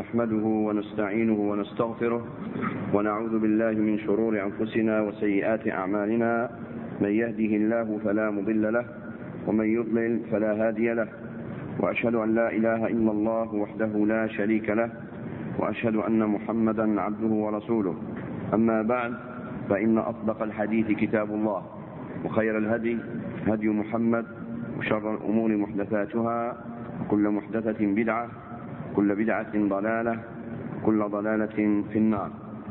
نحمده ونستعينه ونستغفره ونعوذ بالله من شرور أنفسنا وسيئات أعمالنا. من يهده الله فلا مضل له ومن يضلل فلا هادي له، وأشهد أن لا إله إلا الله وحده لا شريك له، وأشهد أن محمدا عبده ورسوله. أما بعد، فإن أصدق الحديث كتاب الله، وخير الهدي هدي محمد، وشر الأمور محدثاتها، وكل محدثة بدعة، كل بدعة ضلالة، كل ضلالة في النار.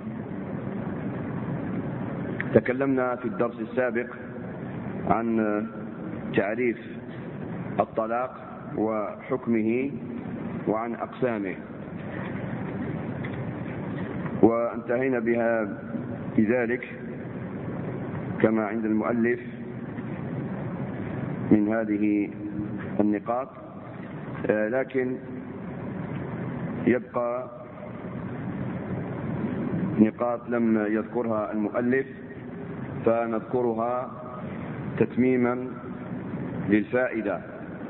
تكلمنا في الدرس السابق عن تعريف الطلاق وحكمه وعن أقسامه، وانتهينا بذلك كما عند المؤلف من هذه النقاط، لكن يبقى نقاط لم يذكرها المؤلف فنذكرها تتميما للفائدة.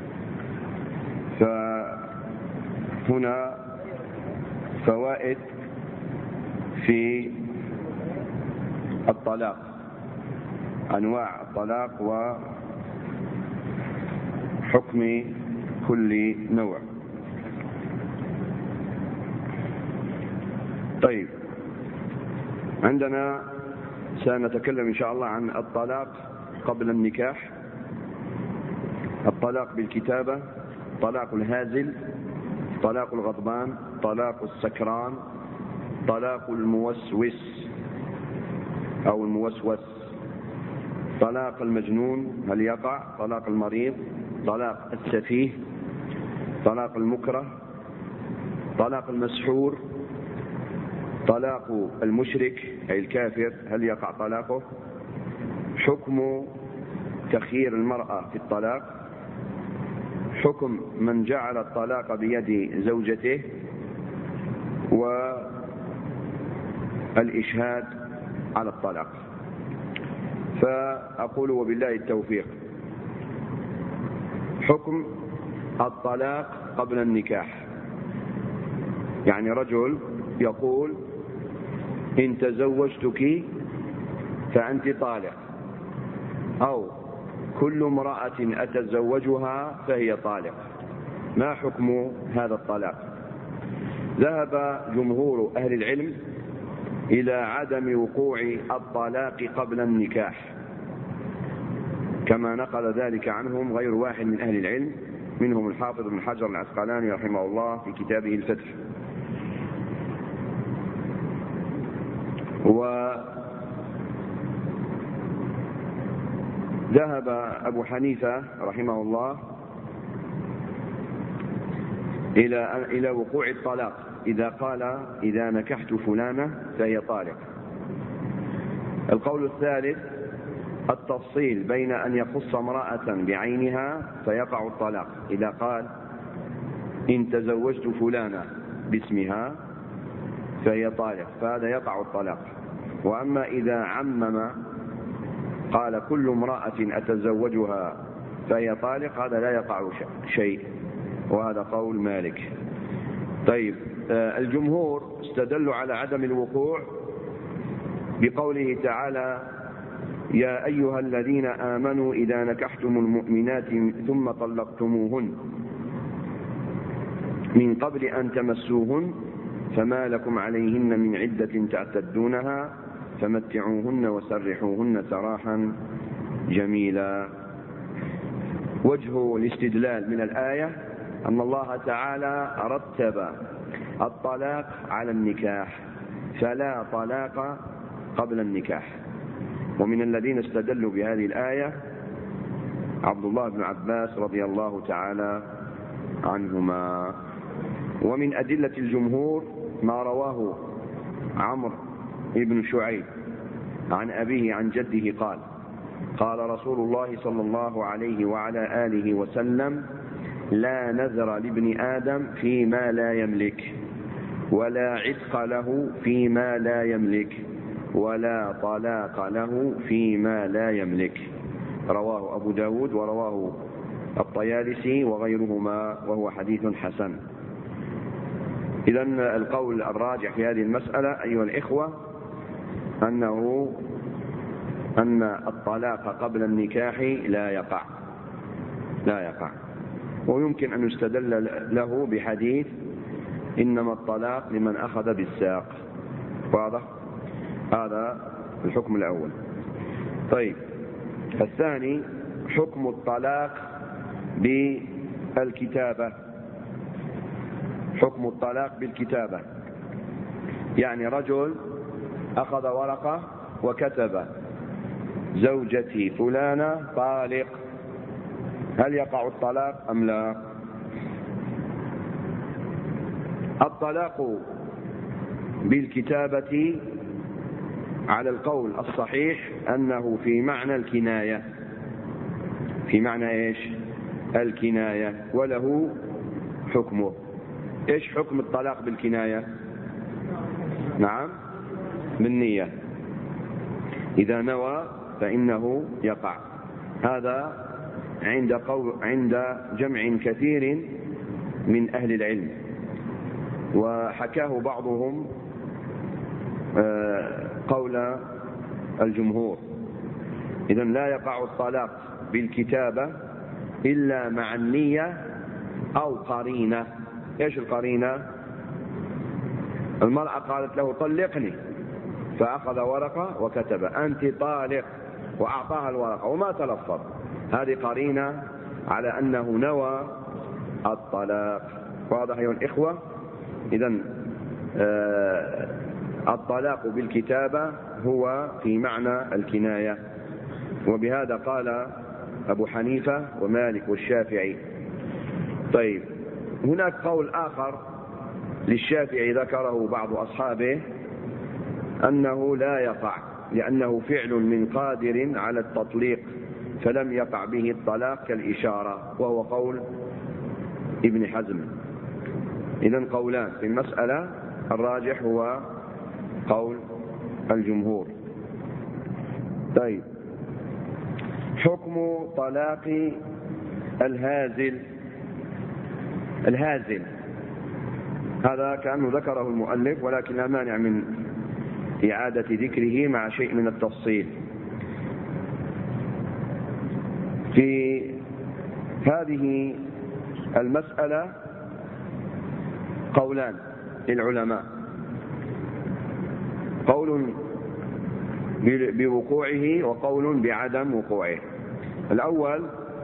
فهنا فوائد في الطلاق، أنواع الطلاق وحكم كل نوع. طيب، عندنا سنتكلم إن شاء الله عن الطلاق قبل النكاح، الطلاق بالكتابة، طلاق الهازل، طلاق الغضبان، طلاق السكران، طلاق الموسوس أو الموسوس، طلاق المجنون هل يقع، طلاق المريض، طلاق السفيه، طلاق المكره، طلاق المسحور، طلاق المشرك أي الكافر هل يقع طلاقه، حكم تخيير المرأة في الطلاق، حكم من جعل الطلاق بيد زوجته، والإشهاد على الطلاق. فأقول وبالله التوفيق. حكم الطلاق قبل النكاح، يعني رجل يقول إن تزوجتك فأنت طالق، أو كل امرأة أتزوجها فهي طالق، ما حكم هذا الطلاق؟ ذهب جمهور أهل العلم إلى عدم وقوع الطلاق قبل النكاح، كما نقل ذلك عنهم غير واحد من أهل العلم، منهم الحافظ بن حجر العسقلاني رحمه الله في كتابه الفتح. وذهب أبو حنيفة رحمه الله إلى وقوع الطلاق إذا قال إذا نكحت فلانة فهي طالق. القول الثالث التفصيل بين أن يخص امرأة بعينها فيقع الطلاق، إذا قال إن تزوجت فلانة باسمها فهي طالق فهذا يقع الطلاق. وأما إذا عمم قال كل امرأة أتزوجها فهي طالق هذا لا يقع شيء، وهذا قول مالك. طيب، الجمهور استدلوا على عدم الوقوع بقوله تعالى يا أيها الذين آمنوا إذا نكحتم المؤمنات ثم طلقتموهن من قبل أن تمسوهن فما لكم عليهن من عدة تعتدونها فمتعوهن وسرحوهن سراحا جميلا. وجه الاستدلال من الآية أن الله تعالى رتب الطلاق على النكاح، فلا طلاق قبل النكاح. ومن الذين استدلوا بهذه الآية عبد الله بن عباس رضي الله تعالى عنهما. ومن أدلة الجمهور ما رواه عمرو بن شعيب عن أبيه عن جده قال قال رسول الله صلى الله عليه وعلى آله وسلم لا نذر لابن آدم فيما لا يملك، ولا عتق له فيما لا يملك، ولا طلاق له فيما لا يملك. رواه أبو داود ورواه الطيالسي وغيرهما، وهو حديث حسن. إذن القول الراجح في هذه المسألة أيها الإخوة أن الطلاق قبل النكاح لا يقع، ويمكن أن يستدل له بحديث إنما الطلاق لمن أخذ بالساق. واضح؟ هذا الحكم الأول. طيب، الثاني حكم الطلاق بالكتابة. حكم الطلاق بالكتابة يعني رجل أخذ ورقة وكتب زوجتي فلانة طالق، هل يقع الطلاق أم لا؟ الطلاق بالكتابة على القول الصحيح أنه في معنى الكناية. في معنى إيش؟ الكناية، وله حكمه. إيش حكم الطلاق بالكناية؟ نعم، بالنية، إذا نوى فإنه يقع. هذا عند جمع كثير من أهل العلم، وحكاه بعضهم قول الجمهور. إذن لا يقع الطلاق بالكتابة إلا مع النية أو قرينة. إيش القرينة؟ المرأة قالت له طلقني، فأخذ ورقة وكتب أنت طالق وأعطاها الورقة وما تلفظ، هذه قرينة على أنه نوى الطلاق. واضح أيها الإخوة؟ إذن الطلاق بالكتابة هو في معنى الكناية، وبهذا قال أبو حنيفة ومالك والشافعي. طيب، هناك قول آخر للشافعي ذكره بعض أصحابه أنه لا يقع، لأنه فعل من قادر على التطليق فلم يقع به الطلاق كالإشارة، وهو قول ابن حزم. إذن قولان في المسألة، الراجح هو قول الجمهور. طيب، حكم طلاق الهازل. هذا كأنه ذكره المؤلف، ولكن لا مانع من إعادة ذكره مع شيء من التفصيل. في هذه المسألة قولان للعلماء، قول بوقوعه وقول بعدم وقوعه. الأول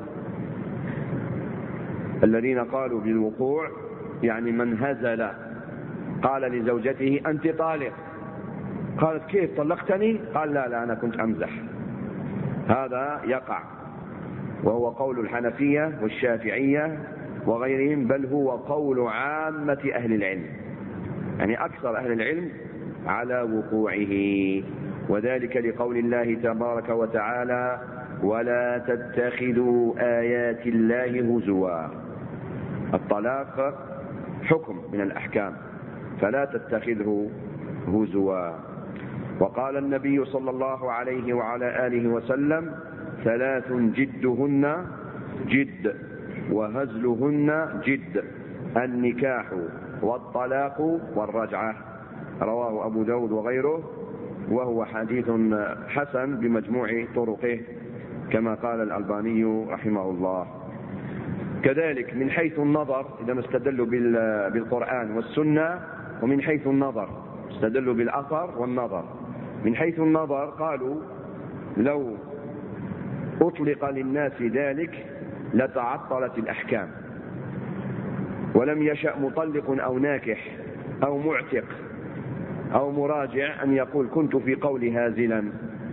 الذين قالوا بالوقوع يعني من هزل، قال لزوجته أنت طالق، قالت كيف طلقتني؟ قال لا أنا كنت أمزح، هذا يقع، وهو قول الحنفية والشافعية وغيرهم، بل هو قول عامة أهل العلم، يعني أكثر أهل العلم على وقوعه، وذلك لقول الله تبارك وتعالى ولا تتخذوا آيات الله هزوا. الطلاق حكم من الأحكام فلا تتخذه هزوا. وقال النبي صلى الله عليه وعلى آله وسلم ثلاث جدهن جد وهزلهن جد، النكاح والطلاق والرجعة. رواه أبو داود وغيره، وهو حديث حسن بمجموع طرقه كما قال الألباني رحمه الله. كذلك من حيث النظر إذا استدلوا بالقرآن والسنة، ومن حيث النظر استدلوا بالأثر والنظر. من حيث النظر قالوا لو أطلق للناس ذلك لتعطلت الأحكام، ولم يشأ مطلق أو ناكح أو معتق أو مراجع أن يقول كنت في قول هازلا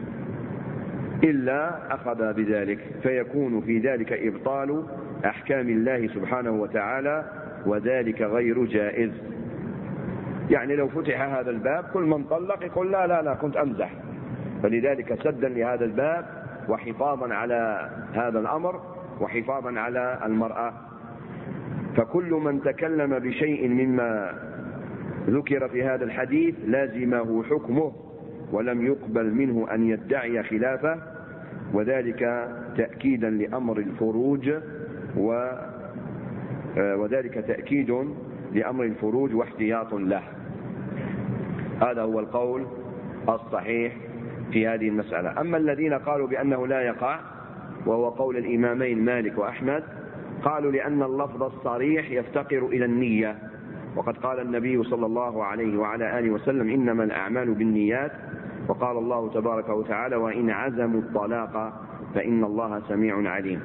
إلا أخذ بذلك، فيكون في ذلك إبطال أحكام الله سبحانه وتعالى، وذلك غير جائز. يعني لو فتح هذا الباب كل من طلق يقول لا كنت أمزح، فلذلك سدا لهذا الباب وحفاظا على هذا الأمر وحفاظا على المرأة. فكل من تكلم بشيء مما ذكر في هذا الحديث لازمه حكمه، ولم يقبل منه أن يدعي خلافه، وذلك تأكيدا لأمر الفروج، وذلك تأكيد لأمر الفروج واحتياط له. هذا هو القول الصحيح في هذه المسألة. أما الذين قالوا بأنه لا يقع، وهو قول الإمامين مالك وأحمد، قالوا لأن اللفظ الصريح يفتقر إلى النية، وقد قال النبي صلى الله عليه وعلى آله وسلم إنما الأعمال بالنيات، وقال الله تبارك وتعالى وإن عزموا الطلاق فإن الله سميع عليم.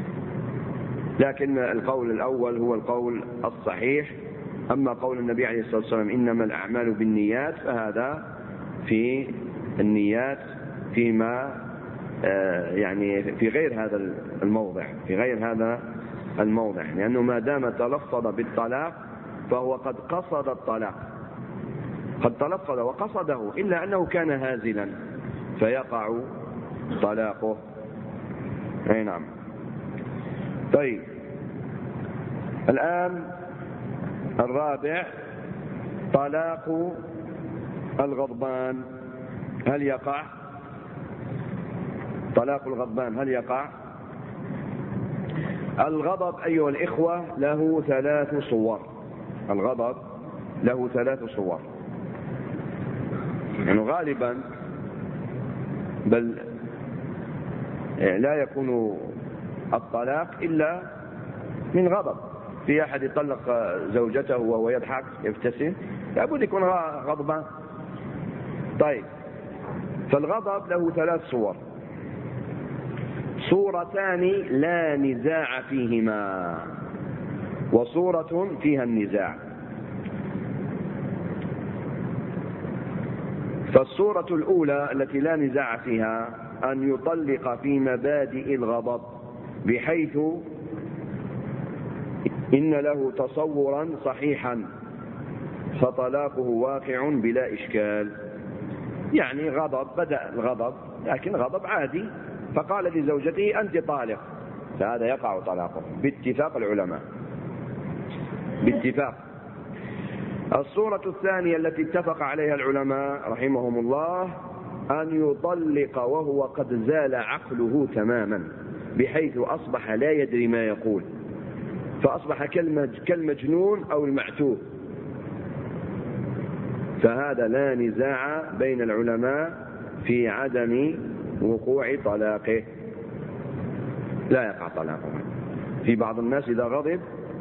لكن القول الأول هو القول الصحيح. أما قول النبي عليه الصلاة والسلام إنما الأعمال بالنيات، فهذا في النيات فيما يعني في غير هذا الموضع، لأنه ما دام تلفظ بالطلاق فهو قد قصد الطلاق، قد تلفظ وقصده، إلا أنه كان هازلا فيقع طلاقه. أي نعم. طيب، الآن الرابع، طلاق الغضبان هل يقع؟ طلاق الغضبان هل يقع؟ الغضب أيها الإخوة له 3 صور. الغضب له 3 صور، يعني غالبا بل لا يكون الطلاق إلا من غضب. في أحد يطلق زوجته وهو يضحك يبتسم، لابد يكون غضبان. طيب، فالغضب له 3 صور. صورتان لا نزاع فيهما، وصورة فيها النزاع. فالصورة الأولى التي لا نزاع فيها أن يطلق في مبادئ الغضب، بحيث إن له تصورا صحيحا فطلاقه واقع بلا إشكال. يعني غضب، بدأ الغضب لكن غضب عادي، فقال لزوجته أنت طالق، فهذا يقع طلاقه باتفاق العلماء، باتفاق. الصورة الثانية التي اتفق عليها العلماء رحمهم الله أن يطلق وهو قد زال عقله تماما، بحيث أصبح لا يدري ما يقول، فأصبح كالمجنون أو المعتوه، فهذا لا نزاع بين العلماء في عدم وقوع طلاقه، لا يقع طلاقه. في بعض الناس إذا غضب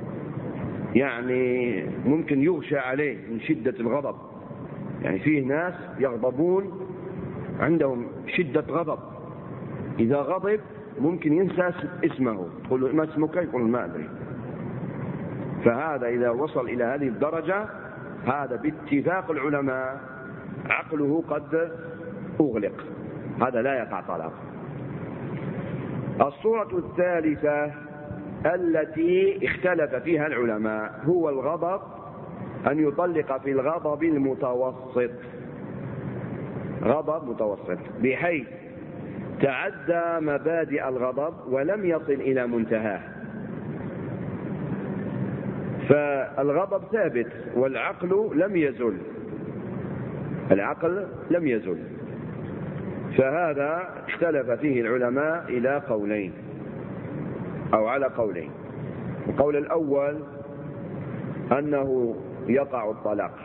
يعني ممكن يغشى عليه من شدة الغضب، يعني فيه ناس يغضبون عندهم شدة غضب، إذا غضب ممكن ينسى اسمه، تقول له ما اسمك؟ يقول ما أدري. فهذا إذا وصل إلى هذه الدرجة هذا باتفاق العلماء عقله قد أغلق، هذا لا يقع طلاق. الصورة الثالثة التي اختلف فيها العلماء هو الغضب، أن يطلق في الغضب المتوسط، غضب متوسط بحيث تعدى مبادئ الغضب ولم يصل إلى منتهاه، فالغضب ثابت والعقل لم يزل، العقل لم يزل. فهذا اختلف فيه العلماء إلى قولين أو على قولين. القول الأول أنه يقع الطلاق،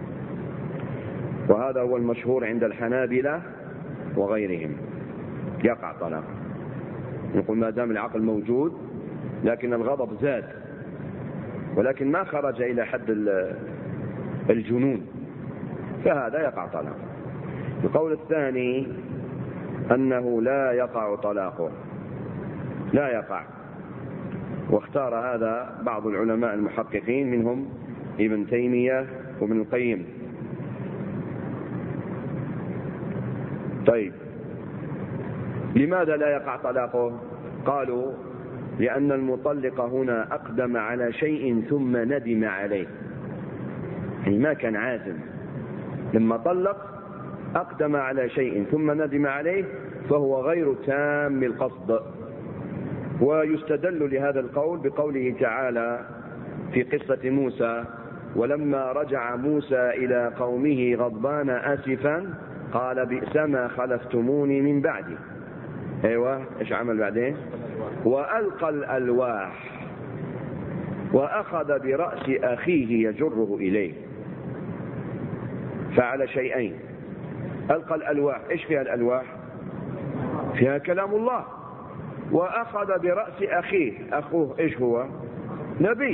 وهذا هو المشهور عند الحنابلة وغيرهم، يقع طلاق. يقول ما دام العقل موجود لكن الغضب زاد ولكن ما خرج إلى حد الجنون، فهذا يقع طلاق. القول الثاني أنه لا يقع طلاقه، لا يقع، واختار هذا بعض العلماء المحققين منهم ابن تيمية وابن القيم. طيب، لماذا لا يقع طلاقه؟ قالوا لأن المطلق هنا أقدم على شيء ثم ندم عليه، يعني ما كان عازم، لما طلق أقدم على شيء ثم ندم عليه، فهو غير تام القصد. ويستدل لهذا القول بقوله تعالى في قصة موسى ولما رجع موسى إلى قومه غضبان آسفا قال بئس ما خلفتموني من بعدي. ايوه، ايش عمل بعدين؟ وألقى الألواح. وأخذ برأس أخيه يجره إليه، فعل شيئين: ألقى الألواح. إيش فيها الألواح؟ فيها كلام الله. وأخذ برأس أخيه، أخوه إيش هو؟ نبي.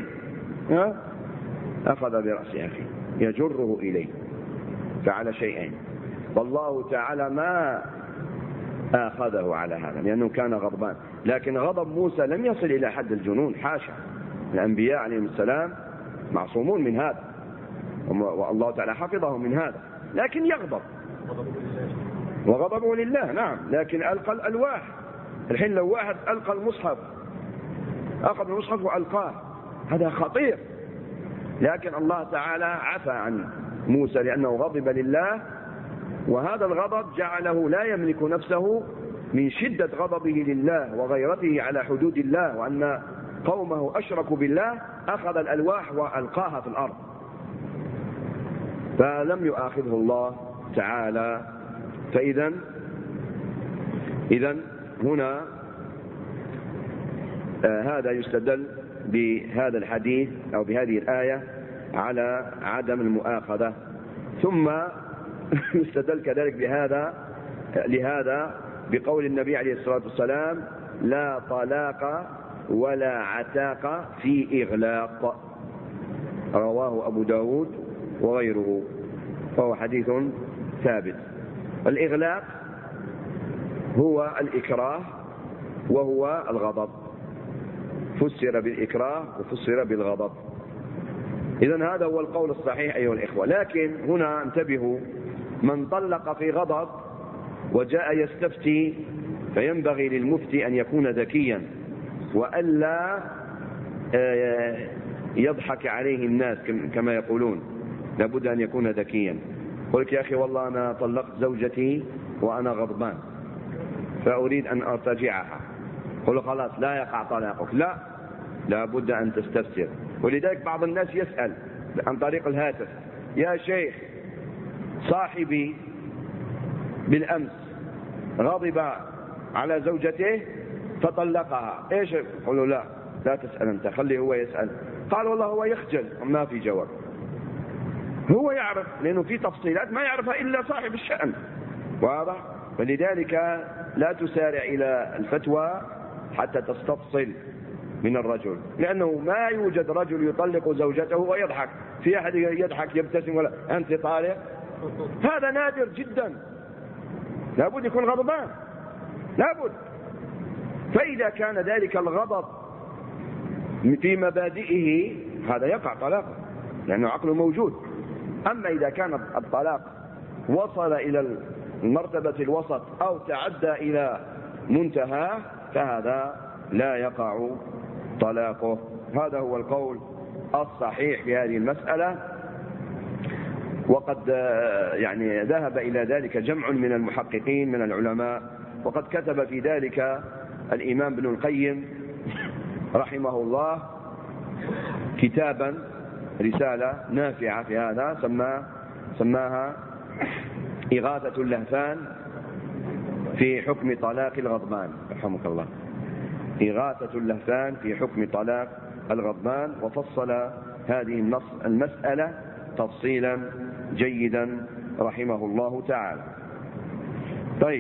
أخذ برأس أخيه يجره إليه، فعل شيئين. والله تعالى ما آخذه على هذا لأنه كان غضبان، لكن غضب موسى لم يصل إلى حد الجنون، حاشا. الأنبياء عليهم السلام معصومون من هذا، والله تعالى حفظهم من هذا، لكن يغضب وغضبه لله. نعم، لكن ألقى الألواح. الحين لو واحد ألقى المصحف، أخذ المصحف وألقاه، هذا خطير، لكن الله تعالى عفى عن موسى لأنه غضب لله، وهذا الغضب جعله لا يملك نفسه من شدة غضبه لله وغيرته على حدود الله، وأن قومه أشركوا بالله، أخذ الألواح وألقاها في الأرض، فلم يؤاخذه الله تعالى. فإذا هنا هذا يستدل بهذا الحديث أو بهذه الآية على عدم المؤاخذة. ثم يستدل كذلك لهذا بقول النبي عليه الصلاة والسلام: لا طلاق ولا عتاق في إغلاق، رواه أبو داود وغيره، وهو حديث ثابت. الإغلاق هو الإكراه وهو الغضب، فسر بالإكراه وفسر بالغضب. إذن هذا هو القول الصحيح أيها الإخوة. لكن هنا انتبهوا: من طلق في غضب وجاء يستفتي فينبغي للمفتي أن يكون ذكيا وألا يضحك عليه الناس كما يقولون، لابد أن يكون ذكيا. قلت: يا أخي والله أنا طلقت زوجتي وأنا غضبان فأريد أن أرتجعها. قل: خلاص لا يقع طلاقك. لا، لابد أن تستفسر. ولذلك بعض الناس يسأل عن طريق الهاتف: يا شيخ، صاحبي بالأمس غضب على زوجته فطلقها، إيش؟ قلوا: لا تسأل أنت، خليه هو يسأل. قال: والله هو يخجل، ما في جواب. هو يعرف، لأنه في تفصيلات ما يعرفها إلا صاحب الشأن، واضح؟ فلذلك لا تسارع إلى الفتوى حتى تستفصل من الرجل، لأنه ما يوجد رجل يطلق زوجته ويضحك. في أحد يضحك يبتسم ولا أنت طالق؟ هذا نادر جدا، لابد يكون غضبان، لابد. فإذا كان ذلك الغضب في مبادئه هذا يقع طلاقه لأنه عقله موجود. أما إذا كان الطلاق وصل إلى المرتبة الوسط أو تعدى إلى منتهى فهذا لا يقع طلاقه. هذا هو القول الصحيح في هذه المسألة، وقد ذهب إلى ذلك جمع من المحققين من العلماء، وقد كتب في ذلك الإمام ابن القيم رحمه الله كتابا، رسالة نافعة في هذا، سماها إغاثة اللهفان في حكم طلاق الغضبان، رحمك الله. إغاثة اللهفان في حكم طلاق الغضبان، وفصل هذه المسألة تفصيلا جيدا رحمه الله تعالى. طيب،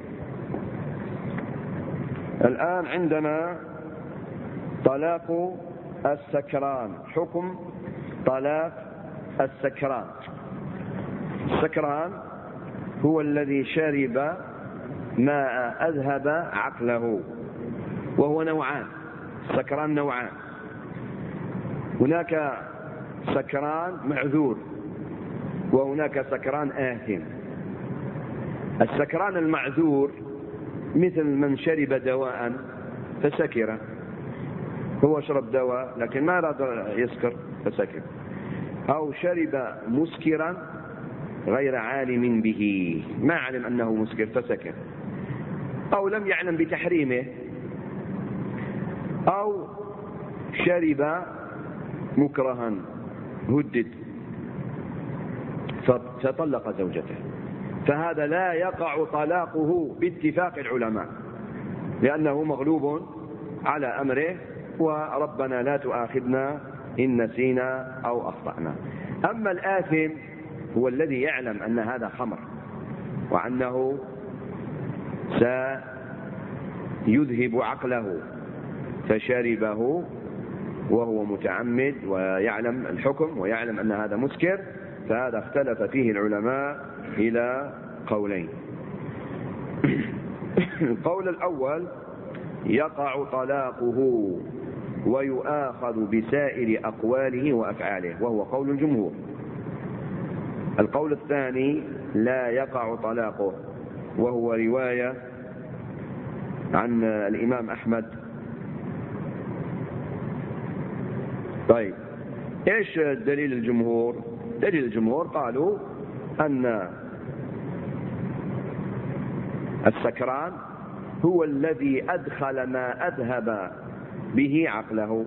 الآن عندنا طلاق السكران، حكم طلاق السكران. السكران هو الذي شرب ما أذهب عقله، وهو نوعان، السكران نوعان. هناك سكران معذور وهناك سكران آثم. السكران المعذور مثل من شرب دواء فسكر، هو شرب دواء لكن ما أراد يسكر فسكر، أو شرب مسكرا غير عالم به، ما علم أنه مسكر فسكر، أو لم يعلم بتحريمه، أو شرب مكرها هدد فطلق زوجته، فهذا لا يقع طلاقه باتفاق العلماء، لأنه مغلوب على أمره وربنا لا تؤاخذنا إن نسينا أو أخطأنا. أما الآثم هو الذي يعلم أن هذا خمر وأنه سيذهب عقله فشربه وهو متعمد ويعلم الحكم ويعلم أن هذا مسكر، فهذا اختلف فيه العلماء إلى قولين. القول الأول يقع طلاقه ويؤاخذ بسائر أقواله وأفعاله، وهو قول الجمهور. القول الثاني لا يقع طلاقه، وهو رواية عن الإمام أحمد. طيب إيش دليل الجمهور؟ دليل الجمهور قالوا أن السكران هو الذي أدخل ما أذهب به عقله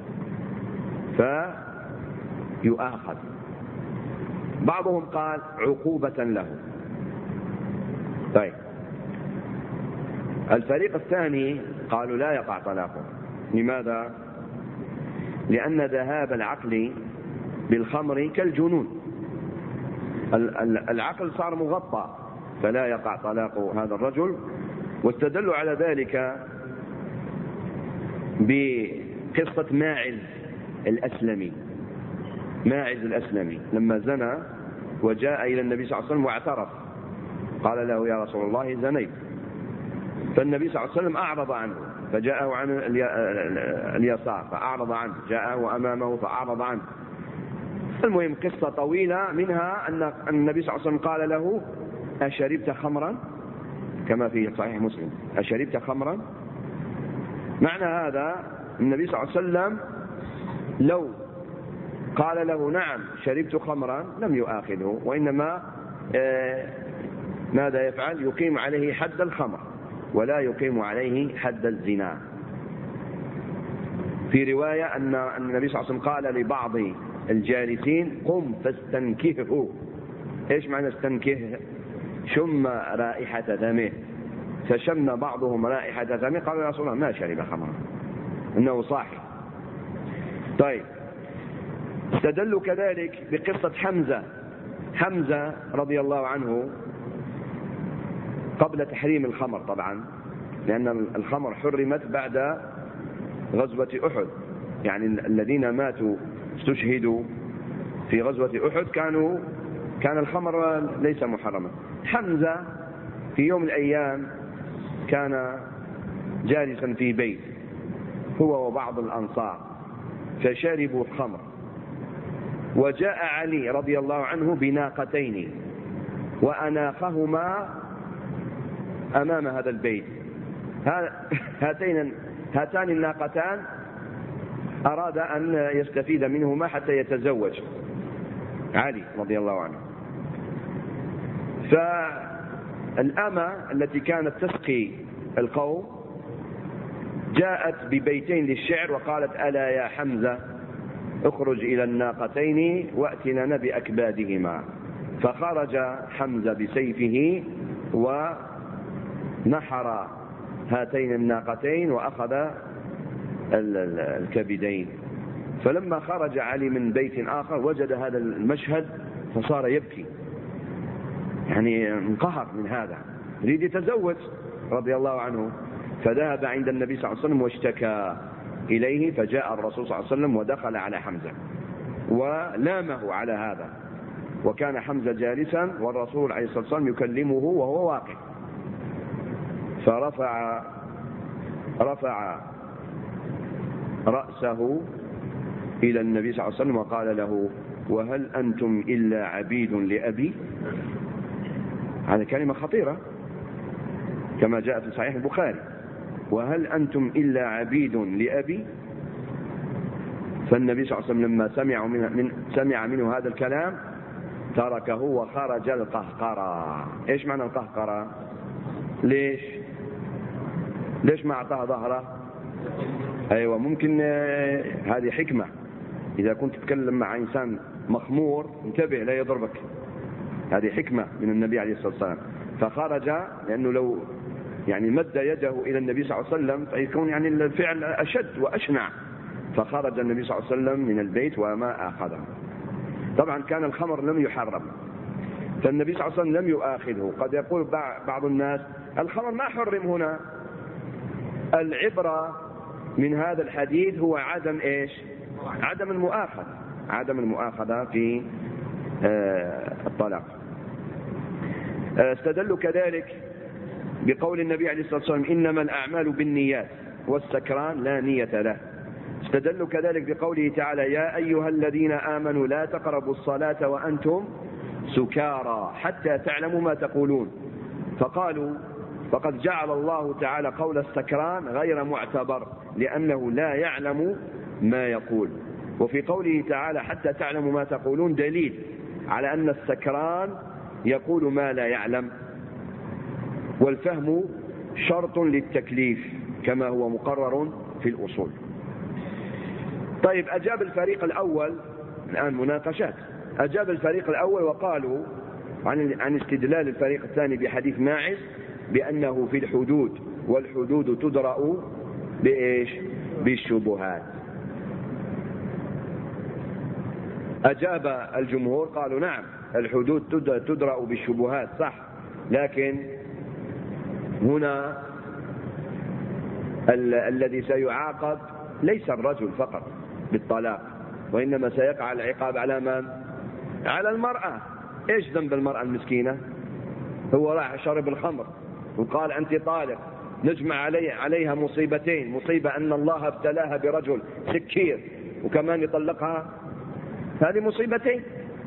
فيؤاخذ. بعضهم قال عقوبة له. طيب الفريق الثاني قالوا لا يقع طلاقه. لماذا؟ لأن ذهاب العقل بالخمر كالجنون، العقل صار مغطى فلا يقع طلاق هذا الرجل. واستدلوا على ذلك بقصة ماعز الأسلمي. ماعز الأسلمي لما زنى وجاء إلى النبي صلى الله عليه وسلم واعترف، قال له يا رسول الله زنيت، فالنبي صلى الله عليه وسلم أعرض عنه، فجاءه عن اليسار فأعرض عنه، جاءه أمامه فأعرض عنه. المهم قصة طويلة، منها أن النبي صلى الله عليه وسلم قال له أشربت خمرا، كما في صحيح مسلم، أشربت خمرا. معنى هذا النبي صلى الله عليه وسلم لو قال له نعم شربت خمرا لم يؤاخذه، وإنما ماذا يفعل؟ يقيم عليه حد الخمر ولا يقيم عليه حد الزنا. في رواية أن النبي صلى الله عليه وسلم قال لبعض الجالسين قم فاستنكهه. إيش معنى استنكه؟ شم رائحة دمه، فشم بعضهم رائحة دمه، قالوا يا رسول الله ما شرب خمرا إنه صاحي. طيب استدلوا كذلك بقصة حمزة رضي الله عنه قبل تحريم الخمر طبعا، لأن الخمر حرمت بعد غزوة أحد، يعني الذين ماتوا استشهدوا في غزوة أحد كان الخمر ليس محرما. حمزة في يوم من الأيام كان جالسا في بيت هو وبعض الأنصار فشربوا الخمر، وجاء علي رضي الله عنه بناقتين وأناخهما أمام هذا البيت. هاتان الناقتان أراد أن يستفيد منهما حتى يتزوج علي رضي الله عنه. فالأمة التي كانت تسقي القوم جاءت ببيتين للشعر وقالت ألا يا حمزة اخرج إلى الناقتين وأتنا بأكبادهما. فخرج حمزة بسيفه ونحر هاتين الناقتين وأخذ الكبدين. فلما خرج علي من بيت آخر وجد هذا المشهد فصار يبكي، يعني انقهر من هذا، يريد يتزوج رضي الله عنه. فذهب عند النبي صلى الله عليه وسلم واشتكى إليه، فجاء الرسول صلى الله عليه وسلم ودخل على حمزة ولامه على هذا، وكان حمزة جالسا والرسول عليه الصلاة والسلام يكلمه وهو واقف. فرفع رأسه إلى النبي صلى الله عليه وسلم وقال له وهل أنتم إلا عبيد لأبي؟ هذه كلمة خطيرة كما جاء في صحيح البخاري، وهل أنتم إلا عبيد لأبي؟ فالنبي صلى الله عليه وسلم لما سمع منه هذا الكلام تركه وخرج القهقرة. إيش معنى القهقرة؟ ليش ما أعطاه ظهره؟ أيوة، ممكن هذه حكمة، إذا كنت تتكلم مع إنسان مخمور انتبه لا يضربك، هذه حكمة من النبي عليه الصلاة والسلام. فخرج لأنه لو يعني مد يده إلى النبي صلى الله عليه وسلم فيكون يعني الفعل أشد وأشنع فخرج النبي صلى الله عليه وسلم من البيت وما آخذه. طبعا كان الخمر لم يحرم، فالنبي صلى الله عليه وسلم لم يؤاخذه. قد يقول بعض الناس الخمر ما حرم هنا. العبرة من هذا الحديث هو عدم إيش؟ عدم المؤاخذة، عدم المؤاخذة في الطلاق. استدلوا كذلك بقول النبي عليه الصلاة والسلام إنما الأعمال بالنيات والسكران لا نية له. استدلوا كذلك بقوله تعالى يا أيها الذين آمنوا لا تقربوا الصلاة وأنتم سكارى حتى تعلموا ما تقولون، فقالوا فقد جعل الله تعالى قول السكران غير معتبر لأنه لا يعلم ما يقول. وفي قوله تعالى حتى تعلموا ما تقولون دليل على أن السكران يقول ما لا يعلم، والفهم شرط للتكليف كما هو مقرر في الأصول. طيب، أجاب الفريق الأول، الآن مناقشات، أجاب الفريق الأول وقالوا عن استدلال الفريق الثاني بحديث ماعز بأنه في الحدود، والحدود تدرأ بإيش؟ بالشبهات. أجاب الجمهور قالوا نعم الحدود تدرأ بالشبهات صح، لكن هنا الذي سيعاقب ليس الرجل فقط بالطلاق، وإنما سيقع العقاب على من؟ على المرأة. إيش ذنب المرأة المسكينة؟ هو راح شرب الخمر وقال أنت طالق، نجمع عليها مصيبتين، مصيبة أن الله ابتلاها برجل سكير وكمان يطلقها، هذه مصيبتين.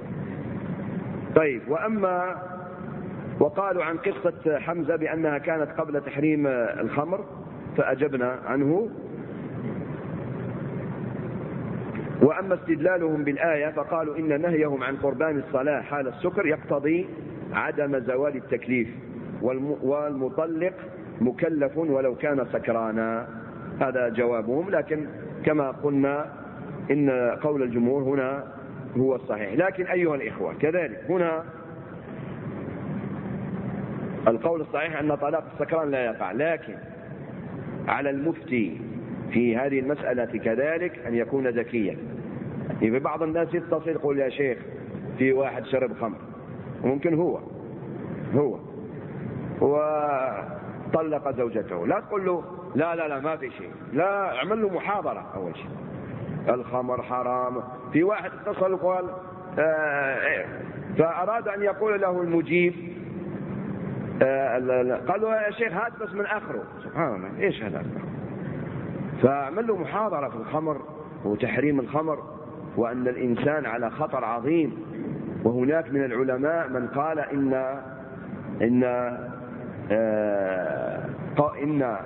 طيب، وقالوا عن قصة حمزة بأنها كانت قبل تحريم الخمر فأجبنا عنه. وأما استدلالهم بالآية فقالوا إن نهيهم عن قربان الصلاة حال السكر يقتضي عدم زوال التكليف، والمطلق مكلف ولو كان سكرانا. هذا جوابهم، لكن كما قلنا إن قول الجمهور هنا هو الصحيح. لكن أيها الإخوة كذلك هنا القول الصحيح أن طلاق السكران لا يقع، لكن على المفتي في هذه المسألة كذلك أن يكون ذكيا. يعني بعض الناس يتصل يقول يا شيخ في واحد شرب خمر، وممكن هو وطلق زوجته، لا تقول له لا لا لا ما في شيء، لا، اعمل له محاضرة أول شيء الخمر حرام. في واحد اتصل وقال فأراد أن يقول له المجيب قال له يا شيخ هات بس من آخره، سبحان الله إيش هذا؟ فأعمل له محاضرة في الخمر وتحريم الخمر وأن الإنسان على خطر عظيم. وهناك من العلماء من قال إن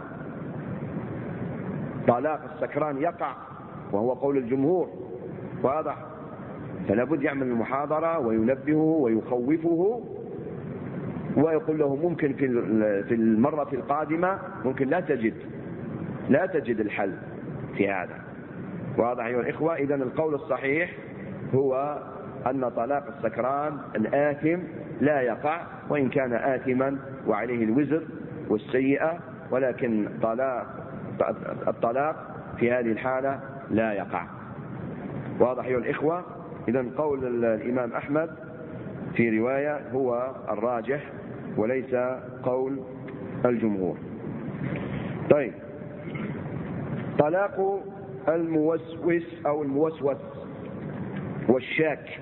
طلاق السكران يقع، وهو قول الجمهور واضح، فلا بد يعمل المحاضرة وينبهه ويخوفه ويقول له ممكن في المرة القادمة ممكن لا تجد الحل في هذا. واضح أيها الإخوة؟ إذن القول الصحيح هو أن طلاق السكران الآثم لا يقع، وإن كان آثما وعليه الوزر والسيئة، ولكن الطلاق في هذه الحالة لا يقع. واضح أيها الإخوة؟ إذن قول الإمام أحمد في رواية هو الراجح وليس قول الجمهور. طيب، طلاق الموسوس أو الموسوس والشاك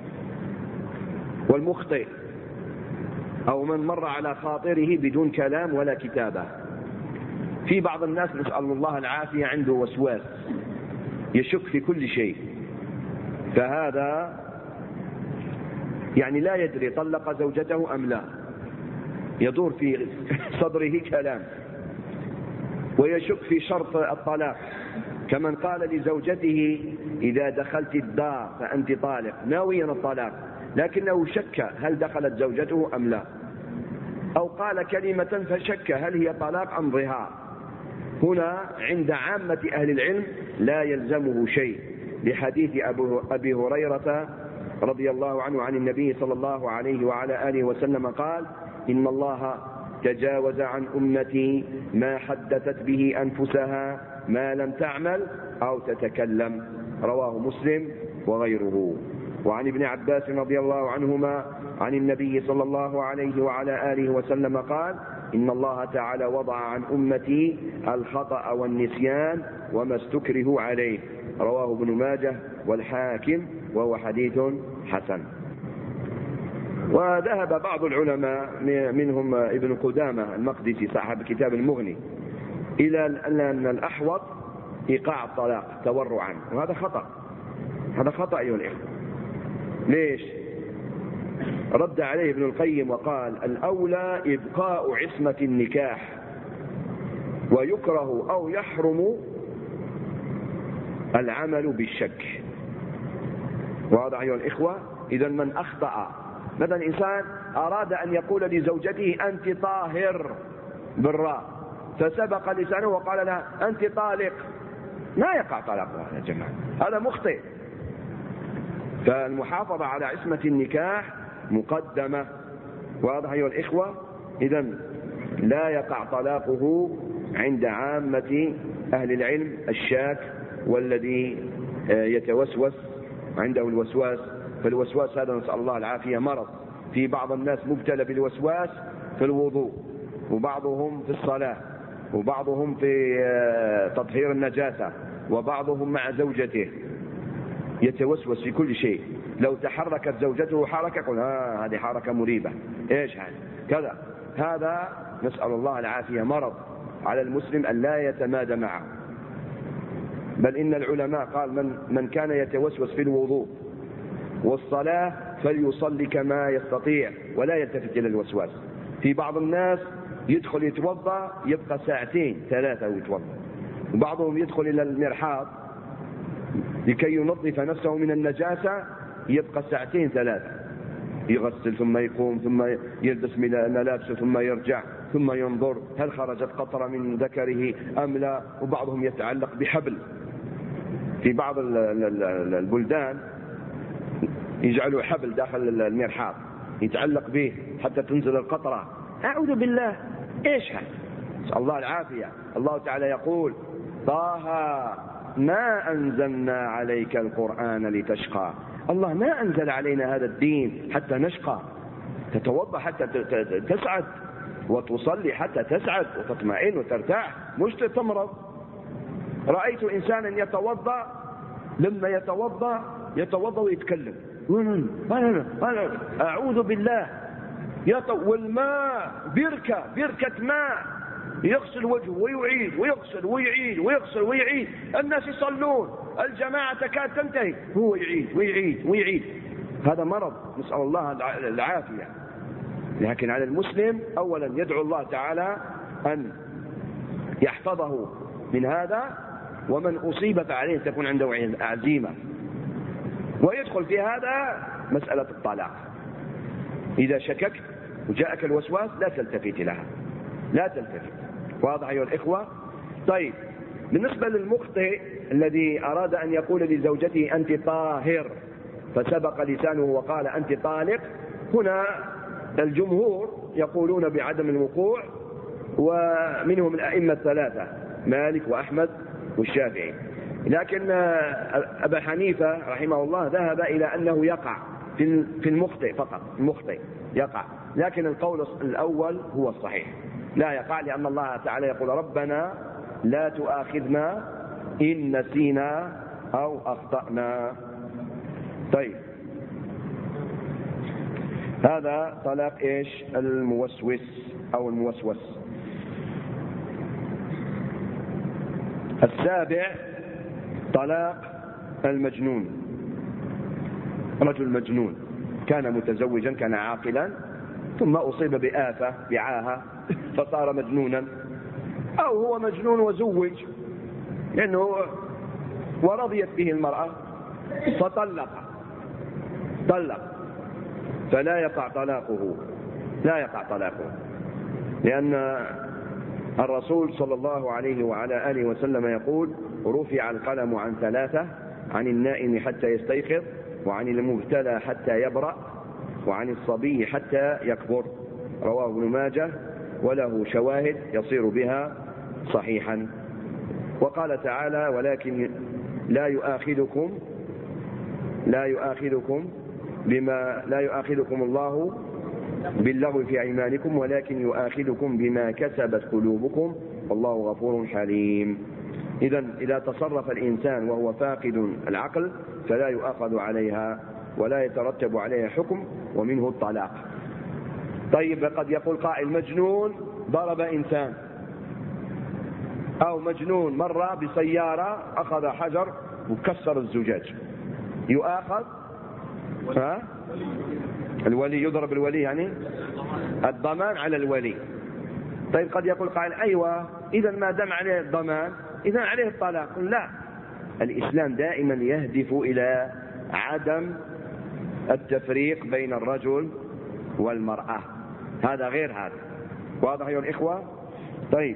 والمخطئ أو من مر على خاطره بدون كلام ولا كتابة. في بعض الناس نسأل الله العافية عنده وسواس يشك في كل شيء، فهذا يعني لا يدري طلق زوجته أم لا، يدور في صدره كلام ويشك في شرط الطلاق، كمن قال لزوجته إذا دخلت الدار فأنت طالق ناويا الطلاق، لكنه شك هل دخلت زوجته أم لا، أو قال كلمة فشك هل هي طلاق أم ظهار. هنا عند عامة أهل العلم لا يلزمه شيء، لحديث أبي هريرة رضي الله عنه عن النبي صلى الله عليه وعلى آله وسلم قال إن الله تجاوز عن أمتي ما حدثت به أنفسها ما لم تعمل أو تتكلم. رواه مسلم وغيره. وعن ابن عباس رضي الله عنهما عن النبي صلى الله عليه وعلى آله وسلم قال: إن الله تعالى وضع عن أمتي الخطأ والنسيان وما استكرهوا عليه. رواه ابن ماجه والحاكم وهو حديث حسن. وذهب بعض العلماء منهم ابن قدامة المقدسي صاحب كتاب المغني إلى أن الأحوط إيقاع الطلاق تورعا، وهذا خطأ. هذا خطأ أيها الإخوة. ليش؟ رد عليه ابن القيم وقال: الأولى إبقاء عصمة النكاح، ويكره أو يحرم العمل بالشك. واضح أيها الإخوة؟ إذا من أخطأ، مثلا إنسان أراد أن يقول لزوجته أنت طاهر بالراء، فسبق لسانه وقال لها أنت طالق، لا يقع طلاقها يا جماعة، هذا مخطئ. فالمحافظة على عصمة النكاح مقدمة. واضح أيها الإخوة؟ إذا لا يقع طلاقه عند عامة أهل العلم الشاك والذي يتوسوس عنده الوسواس. فالوسواس هذا نسأل الله العافية مرض. في بعض الناس مبتلى بالوسواس في الوضوء، وبعضهم في الصلاة، وبعضهم في تطهير النجاسة، وبعضهم مع زوجته يتوسوس في كل شيء. لو تحركت زوجته حركة يقول هذه حركة مريبة، ايش هذا كذا. هذا نسأل الله العافية مرض على المسلم أن لا يتمادى معه. بل إن العلماء قال من كان يتوسوس في الوضوء والصلاة فليصلي كما يستطيع ولا يلتفت إلى الوسواس. في بعض الناس يدخل يتوضا يبقى ساعتين ثلاثة ويتوضا، وبعضهم يدخل إلى المرحاض لكي ينظف نفسه من النجاسة يبقى ساعتين ثلاثة، يغسل ثم يقوم ثم يلبس ملابسه ثم يرجع ثم ينظر هل خرجت قطرة من ذكره أم لا. وبعضهم يتعلق بحبل. في بعض البلدان يجعلوا حبل داخل المرحاض يتعلق به حتى تنزل القطرة. أعوذ بالله، إيش هذا؟ نسأل الله العافية. الله تعالى يقول: طه ما أنزلنا عليك القرآن لتشقى. الله ما أنزل علينا هذا الدين حتى نشقى. تتوضأ حتى تسعد، وتصلي حتى تسعد وتطمئن وترتاح، مش تمرض. رأيت إنسانا يتوضأ، لما يتوضأ ويتكلم أعوذ بالله، والماء بركة ماء يغسل وجهه ويعيد ويغسل ويعيد ويغسل ويعيد. الناس يصلون، الجماعة تكاد تنتهي، هو يعيد ويعيد ويعيد. هذا مرض، نسأل الله العافية. لكن على المسلم أولا يدعو الله تعالى أن يحفظه من هذا، ومن أصيبت عليه تكون عنده عزيمة. ويدخل في هذا مسألة الطلاق. إذا شككت وجاءك الوسواس لا تلتفت لها، لا تلتفت. واضح أيها الإخوة؟ طيب، بالنسبة للمخطئ الذي أراد أن يقول لزوجته أنت طاهر فسبق لسانه وقال أنت طالق، هنا الجمهور يقولون بعدم الوقوع، ومنهم الأئمة الثلاثة مالك وأحمد والشافعي. لكن أبا حنيفة رحمه الله ذهب إلى أنه يقع في المخطئ فقط، المخطئ يقع. لكن القول الأول هو الصحيح، لا يقع، لأن الله تعالى يقول ربنا لا تؤاخذنا إن نسينا أو أخطأنا. طيب، هذا طلاق إيش؟ الموسوس أو الموسوس. السابع طلاق المجنون. رجل مجنون كان متزوجا، كان عاقلا، ثم أصيب بآفة بعاهة فصار مجنونا، أو هو مجنون وزوج لأنه ورضيت به المرأة فطلق، فلا يقع طلاقه، لا يقع طلاقه، لأن الرسول صلى الله عليه وعلى آله وسلم يقول رفع القلم عن ثلاثة: عن النائم حتى يستيقظ، وعن المبتلى حتى يبرأ، وعن الصبي حتى يكبر. رواه ابن ماجه وله شواهد يصير بها صحيحا. وقال تعالى: ولكن لا يؤاخذكم الله باللغو في أيمانكم ولكن يؤاخذكم بما كسبت قلوبكم والله غفور حليم. إذا تصرف الإنسان وهو فاقد العقل فلا يؤاخذ عليها ولا يترتب عليها حكم، ومنه الطلاق. طيب، قد يقول قائل: مجنون ضرب إنسان، أو مجنون مر بسيارة أخذ حجر وكسر الزجاج، يؤاخذ؟ الولي يضرب الولي، يعني الضمان على الولي. طيب، قد يقول قائل: أيوة، إذا ما دام عليه الضمان إذا عليه الطلاق. لا، الإسلام دائما يهدف إلى عدم التفريق بين الرجل والمرأة، هذا غير هذا. واضح أيها الإخوة؟ طيب،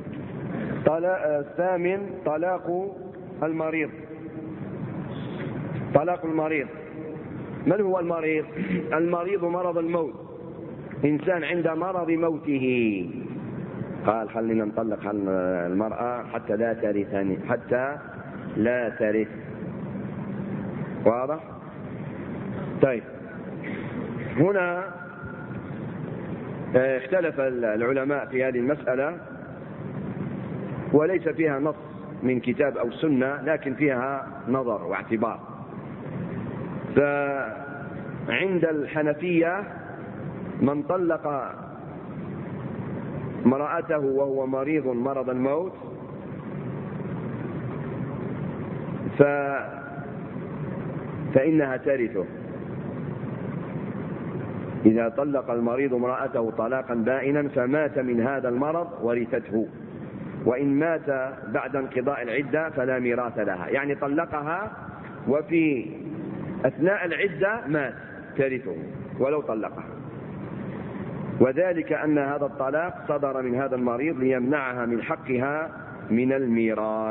الثامن: طلاق المريض. طلاق المريض، من هو المريض؟ المريض مرض الموت، إنسان عند مرض موته قال: خلينا نطلق المرأة حتى لا ترث. واضح؟ طيب، هنا اختلف العلماء في هذه المسألة، وليس فيها نص من كتاب أو سنة، لكن فيها نظر واعتبار. فعند الحنفية من طلق امرأته وهو مريض مرض الموت فإنها ترثه. إذا طلق المريض امرأته طلاقا بائنا فمات من هذا المرض ورثته، وإن مات بعد انقضاء العدة فلا ميراث لها، يعني طلقها وفي أثناء العدة مات، ترثه ولو طلقها. وذلك أن هذا الطلاق صدر من هذا المريض ليمنعها من حقها من الميراث،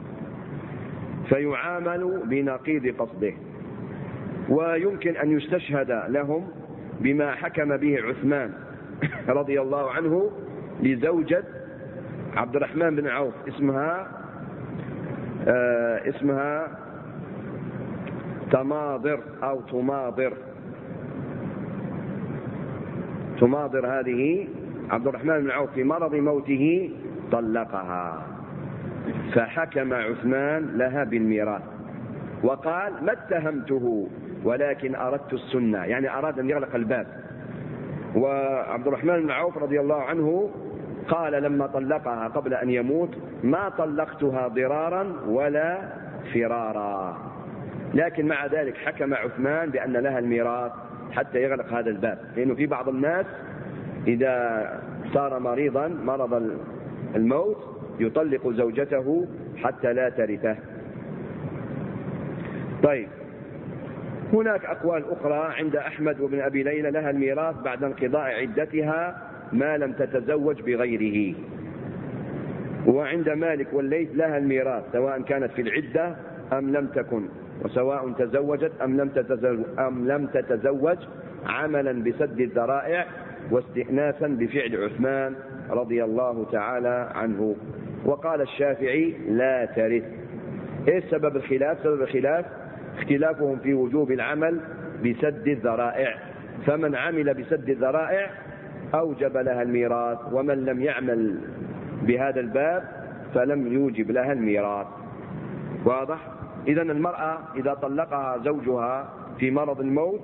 فيعامل بنقيض قصده. ويمكن أن يستشهد لهم بما حكم به عثمان رضي الله عنه لزوجة عبد الرحمن بن عوف، اسمها تماضر أو تماضر. هذه عبد الرحمن بن عوف في مرض موته طلقها، فحكم عثمان لها بالميراث وقال: ما اتهمته ولكن أردت السنة، يعني أراد أن يغلق الباب. وعبد الرحمن بن عوف رضي الله عنه قال لما طلقها قبل أن يموت: ما طلقتها ضرارا ولا فرارا، لكن مع ذلك حكم عثمان بأن لها الميراث حتى يغلق هذا الباب، لأنه في بعض الناس إذا صار مريضا مرض الموت يطلق زوجته حتى لا ترثه. طيب، هناك أقوال أخرى عند أحمد وابن أبي ليلى: لها الميراث بعد انقضاء عدتها ما لم تتزوج بغيره. وعند مالك والليث: لها الميراث سواء كانت في العدة أم لم تكن، وسواء تزوجت أم لم تتزوج، عملا بسد الذرائع واستئناسا بفعل عثمان رضي الله تعالى عنه. وقال الشافعي: لا ترث. ايش سبب الخلاف؟ سبب الخلاف اختلافهم في وجوب العمل بسد الذرائع، فمن عمل بسد الذرائع أوجب لها الميراث، ومن لم يعمل بهذا الباب فلم يوجب لها الميراث. واضح؟ إذن المرأة إذا طلقها زوجها في مرض الموت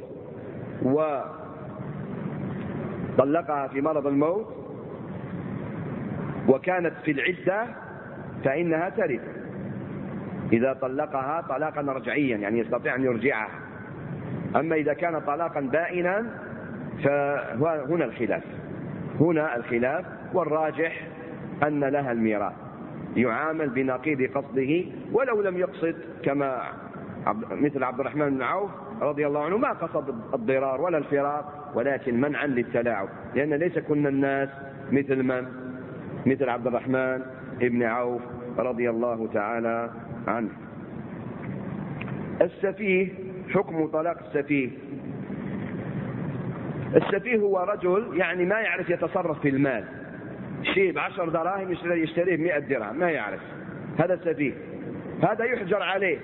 وكانت في العدة فإنها ترث، إذا طلقها طلاقا رجعيا يعني يستطيع أن يرجعها. أما إذا كان طلاقا بائنا فهنا الخلاف، والراجح أن لها الميراث، يعامل بنقيض قصده، ولو لم يقصد كما مثل عبد الرحمن بن عوف رضي الله عنه، ما قصد الضرار ولا الفراق، ولكن منعا للتلاعب، لأن ليس كل الناس مثل عبد الرحمن بن عوف رضي الله تعالى عنه. السفيه، حكم طلاق السفيه. السفيه هو رجل يعني ما يعرف يتصرف في المال، شيء ب10 دراهم يشتريه ب100 درهم، ما يعرف، هذا سفيه، هذا يحجر عليه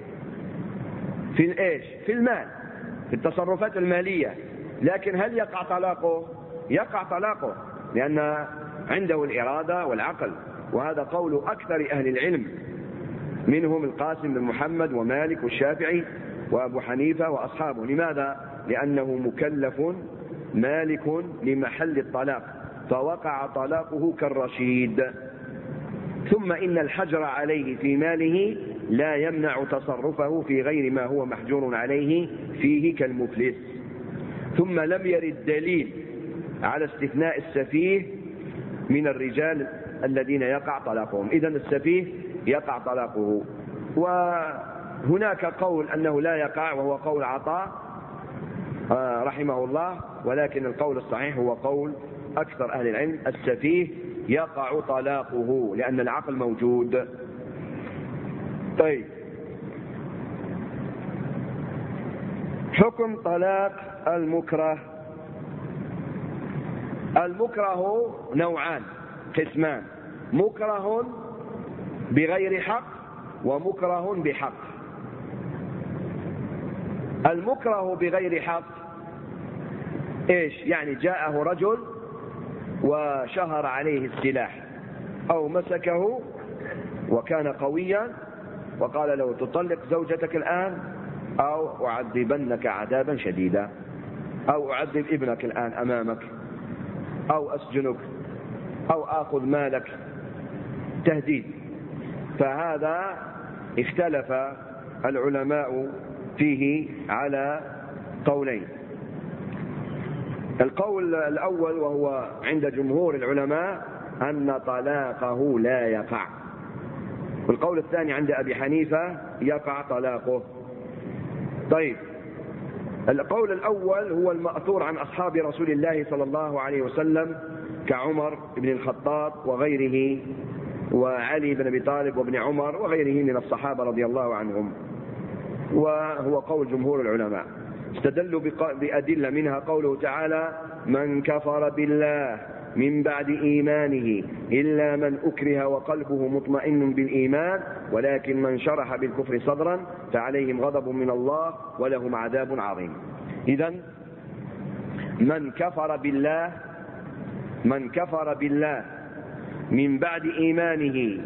في ايش؟ في المال، في التصرفات المالية. لكن هل يقع طلاقه؟ يقع طلاقه، لأن عنده الإرادة والعقل، وهذا قول أكثر أهل العلم، منهم القاسم بن محمد ومالك والشافعي وأبو حنيفة وأصحابه. لماذا؟ لأنه مكلف مالك لمحل الطلاق، فوقع طلاقه كالرشيد. ثم إن الحجر عليه في ماله لا يمنع تصرفه في غير ما هو محجور عليه فيه كالمفلس. ثم لم يرد دليل على استثناء السفيه من الرجال الذين يقع طلاقهم. إذن السفيه يقع طلاقه. وهناك قول أنه لا يقع، وهو قول عطاء رحمه الله، ولكن القول الصحيح هو قول أكثر أهل العلم، السفيه يقع طلاقه لأن العقل موجود. طيب، حكم طلاق المكره. المكره نوعان، قسمان: مكره بغير حق ومكره بحق. المكره بغير حق ايش يعني؟ جاءه رجل وشهر عليه السلاح او مسكه وكان قويا وقال له: تطلق زوجتك الآن أو أعذبنك عذابا شديدا، أو أعذب ابنك الآن أمامك، أو أسجنك، أو آخذ مالك، تهديد. فهذا اختلف العلماء فيه على قولين. القول الأول وهو عند جمهور العلماء أن طلاقه لا يقع، والقول الثاني عند أبي حنيفة يقع طلاقه. طيب، القول الأول هو المأثور عن أصحاب رسول الله صلى الله عليه وسلم كعمر بن الخطاب وغيره، وعلي بن أبي طالب وابن عمر وغيره من الصحابة رضي الله عنهم، وهو قول جمهور العلماء. استدلوا بأدلة، منها قوله تعالى: من كفر بالله من بعد إيمانه إلا من أكره وقلبه مطمئن بالإيمان ولكن من شرح بالكفر صدرا فعليهم غضب من الله ولهم عذاب عظيم. إذن من كفر بالله من بعد إيمانه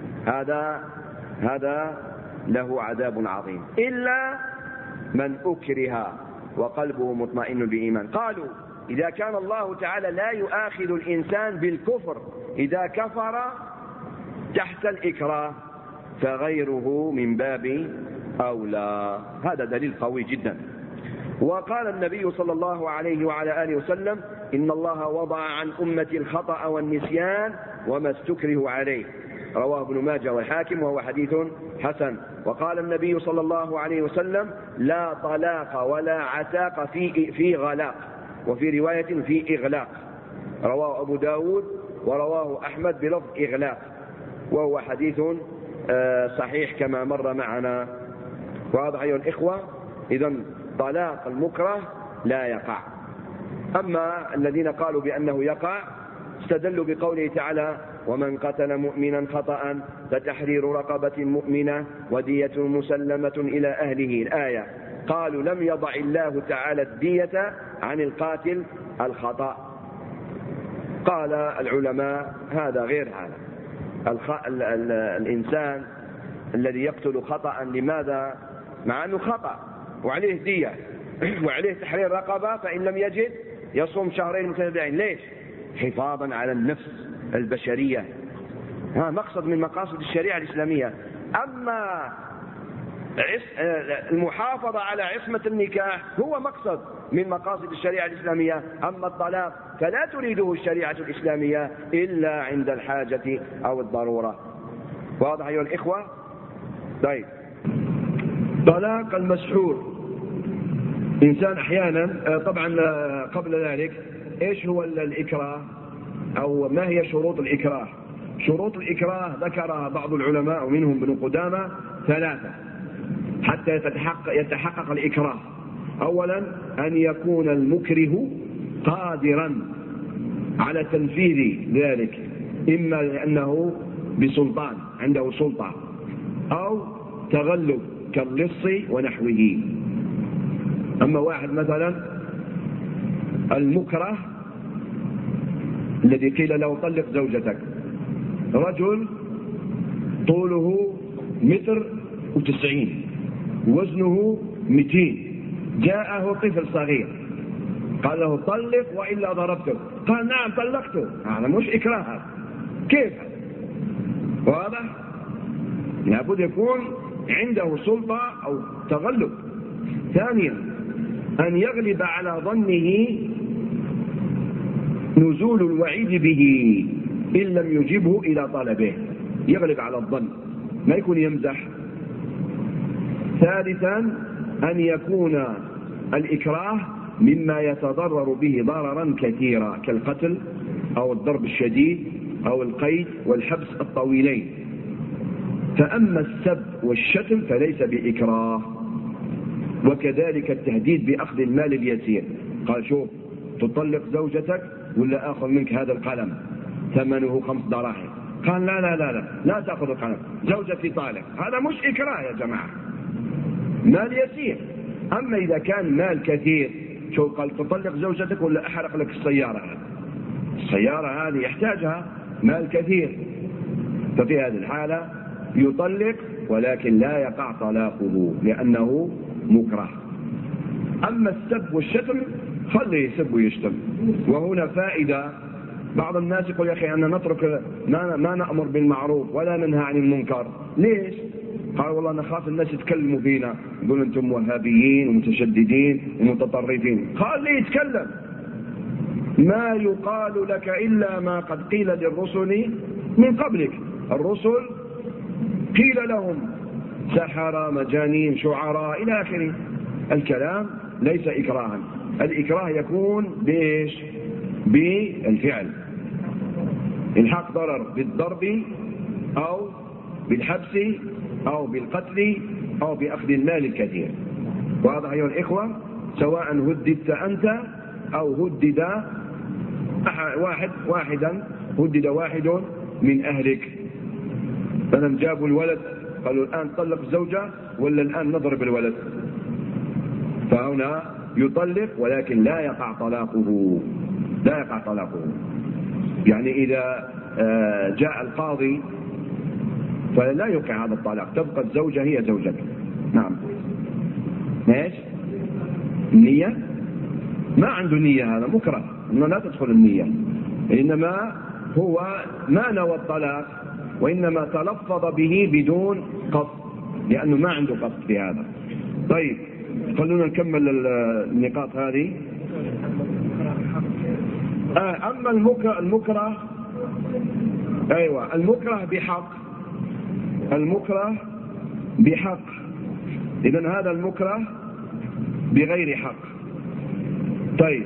هذا له عذاب عظيم، إلا من أكره وقلبه مطمئن بالإيمان. قالوا: إذا كان الله تعالى لا يؤاخذ الإنسان بالكفر إذا كفر تحت الإكراه، فغيره من باب أولى. هذا دليل قوي جدا. وقال النبي صلى الله عليه وعلى آله وسلم: إن الله وضع عن أمتي الخطأ والنسيان وما استكره عليه، رواه ابن ماجه والحاكم وهو حديث حسن. وقال النبي صلى الله عليه وسلم: لا طلاق ولا عتاق في غلاق، وفي رواية في إغلاق، رواه أبو داود ورواه أحمد بلفظ إغلاق، وهو حديث صحيح كما مر معنا. واضح أيها الإخوة؟ إذن طلاق المكره لا يقع. أما الذين قالوا بأنه يقع استدلوا بقوله تعالى: ومن قتل مؤمنا خطأ فتحرير رقبة مؤمنة ودية مسلمة إلى أهله، الآية. قالوا: لم يضع الله تعالى الدية عن القاتل الخطأ. قال العلماء: هذا غير هذا. الإنسان الذي يقتل خطأ، لماذا؟ مع أنه خطأ وعليه دية وعليه تحرير رقبة، فإن لم يجد يصوم شهرين متتابعين. ليش؟ حفاظا على النفس البشرية، مقصد من مقاصد الشريعة الإسلامية. أما المحافظة على عصمة النكاح هو مقصد من مقاصد الشريعة الإسلامية. أما الطلاق فلا تريده الشريعة الإسلامية إلا عند الحاجة أو الضرورة. واضح أيها الإخوة؟ طيب، طلاق المسحور. إنسان أحيانا، طبعا قبل ذلك إيش هو الإكراه، أو ما هي شروط الإكراه؟ شروط الإكراه ذكرها بعض العلماء ومنهم ابن قدامة 3 حتى يتحقق الإكراه. أولا، أن يكون المكره قادرا على تنفيذ ذلك، إما لأنه بسلطان عنده سلطة أو تغلب كاللص ونحوه. أما واحد مثلا المكره الذي قيل له طلق زوجتك، رجل طوله 1.90 وزنه 200، جاءه طفل صغير قال له طلق وإلا ضربته، قال نعم طلقته. هذا مش إكراه، كيف؟ واضح؟ لابد يكون عنده سلطة أو تغلب. ثانيا أن يغلب على ظنه نزول الوعيد به إن لم يجبه إلى طلبه، يغلب على الظن، ما يكون يمزح. ثالثا أن يكون الإكراه مما يتضرر به ضررا كثيرا كالقتل أو الضرب الشديد أو القيد والحبس الطويلين. فأما السب والشتم فليس بإكراه، وكذلك التهديد بأخذ المال اليسير. قال شوف تطلق زوجتك ولا آخذ منك هذا القلم ثمنه 5 دراهم، قال لا لا لا لا, لا تأخذ القلم، زوجتي طالق. هذا مش إكراه يا جماعة، مال يسير. أما إذا كان مال كثير، شو قال تطلق زوجتك ولا أحرق لك السيارة، السيارة هذه يحتاجها مال كثير، ففي هذه الحالة يطلق ولكن لا يقع طلاقه لأنه مكره. أما السب والشتم خليه يسب ويشتم. وهنا فائدة، بعض الناس يقول يا أخي أنا نترك ما نأمر بالمعروف ولا ننهى عن المنكر، ليش؟ قال والله نخاف الناس يتكلموا فينا، يقول أنتم وهابيين ومتشددين ومتطرفين. قال لي يتكلم، ما يقال لك إلا ما قد قيل للرسل من قبلك. الرسل قيل لهم سحرة مجانين شعراء إلى آخره. الكلام ليس إكراها، الإكراه يكون بإيش؟ بالفعل، الحق ضرر بالضرب أو بالحبس أو بالقتل أو بأخذ المال الكثير. واضح أيها الإخوة؟ سواء هددت أنت أو هدد هدد واحد من أهلك. فلم جابوا الولد قالوا الآن طلق الزوجة ولا الآن نضرب الولد، فهنا يطلق ولكن لا يقع طلاقه، لا يقع طلاقه. يعني إذا جاء القاضي فلا يوقع هذا الطلاق، تبقى الزوجة هي زوجك. نعم. ايش؟ النية؟ ما عنده نية، هذا مكره، انه لا تدخل النية، انما هو ما نوى الطلاق وانما تلفظ به بدون قصد، لانه ما عنده قصد في هذا. طيب خلونا نكمل النقاط هذه. اما المكره ايوه المكره بحق، المكره بحق، إذن هذا المكره بغير حق. طيب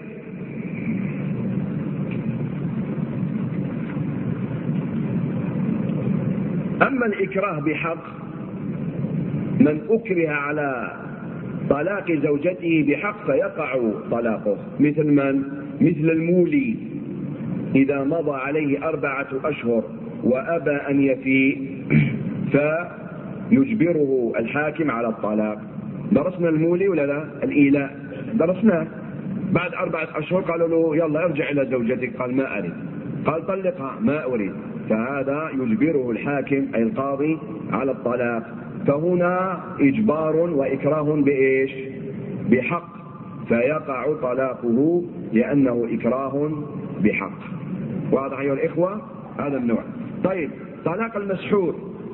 أما الإكراه بحق، من أكره على طلاق زوجته بحق فيقع طلاقه. مثل من؟ مثل المولي إذا مضى عليه 4 أشهر وأبى أن يفيء فيجبره الحاكم على الطلاق. درسنا المولي ولا لا؟ الإيلاء درسناه. بعد 4 أشهر قالوا له يلا ارجع إلى زوجتك، قال ما أريد، قال طلقها، ما أريد، فهذا يجبره الحاكم أي القاضي على الطلاق. فهنا إجبار وإكراه بإيش؟ بحق، فيقع طلاقه لأنه إكراه بحق. واضح أيها الإخوة؟ هذا النوع. طيب طلاق المسحور،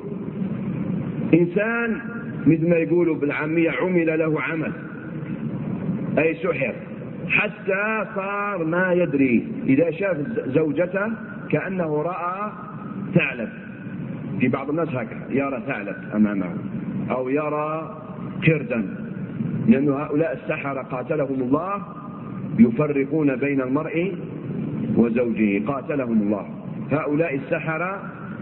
إنسان مثل ما يقولوا بالعامية عمل له عمل، أي سحر حتى صار ما يدري، إذا شاف زوجته كأنه رأى ثعلب. في بعض الناس هكذا يرى ثعلب أمامه أو يرى قردا، لأن هؤلاء السحرة قاتلهم الله يفرقون بين المرء وزوجه، قاتلهم الله. هؤلاء السحرة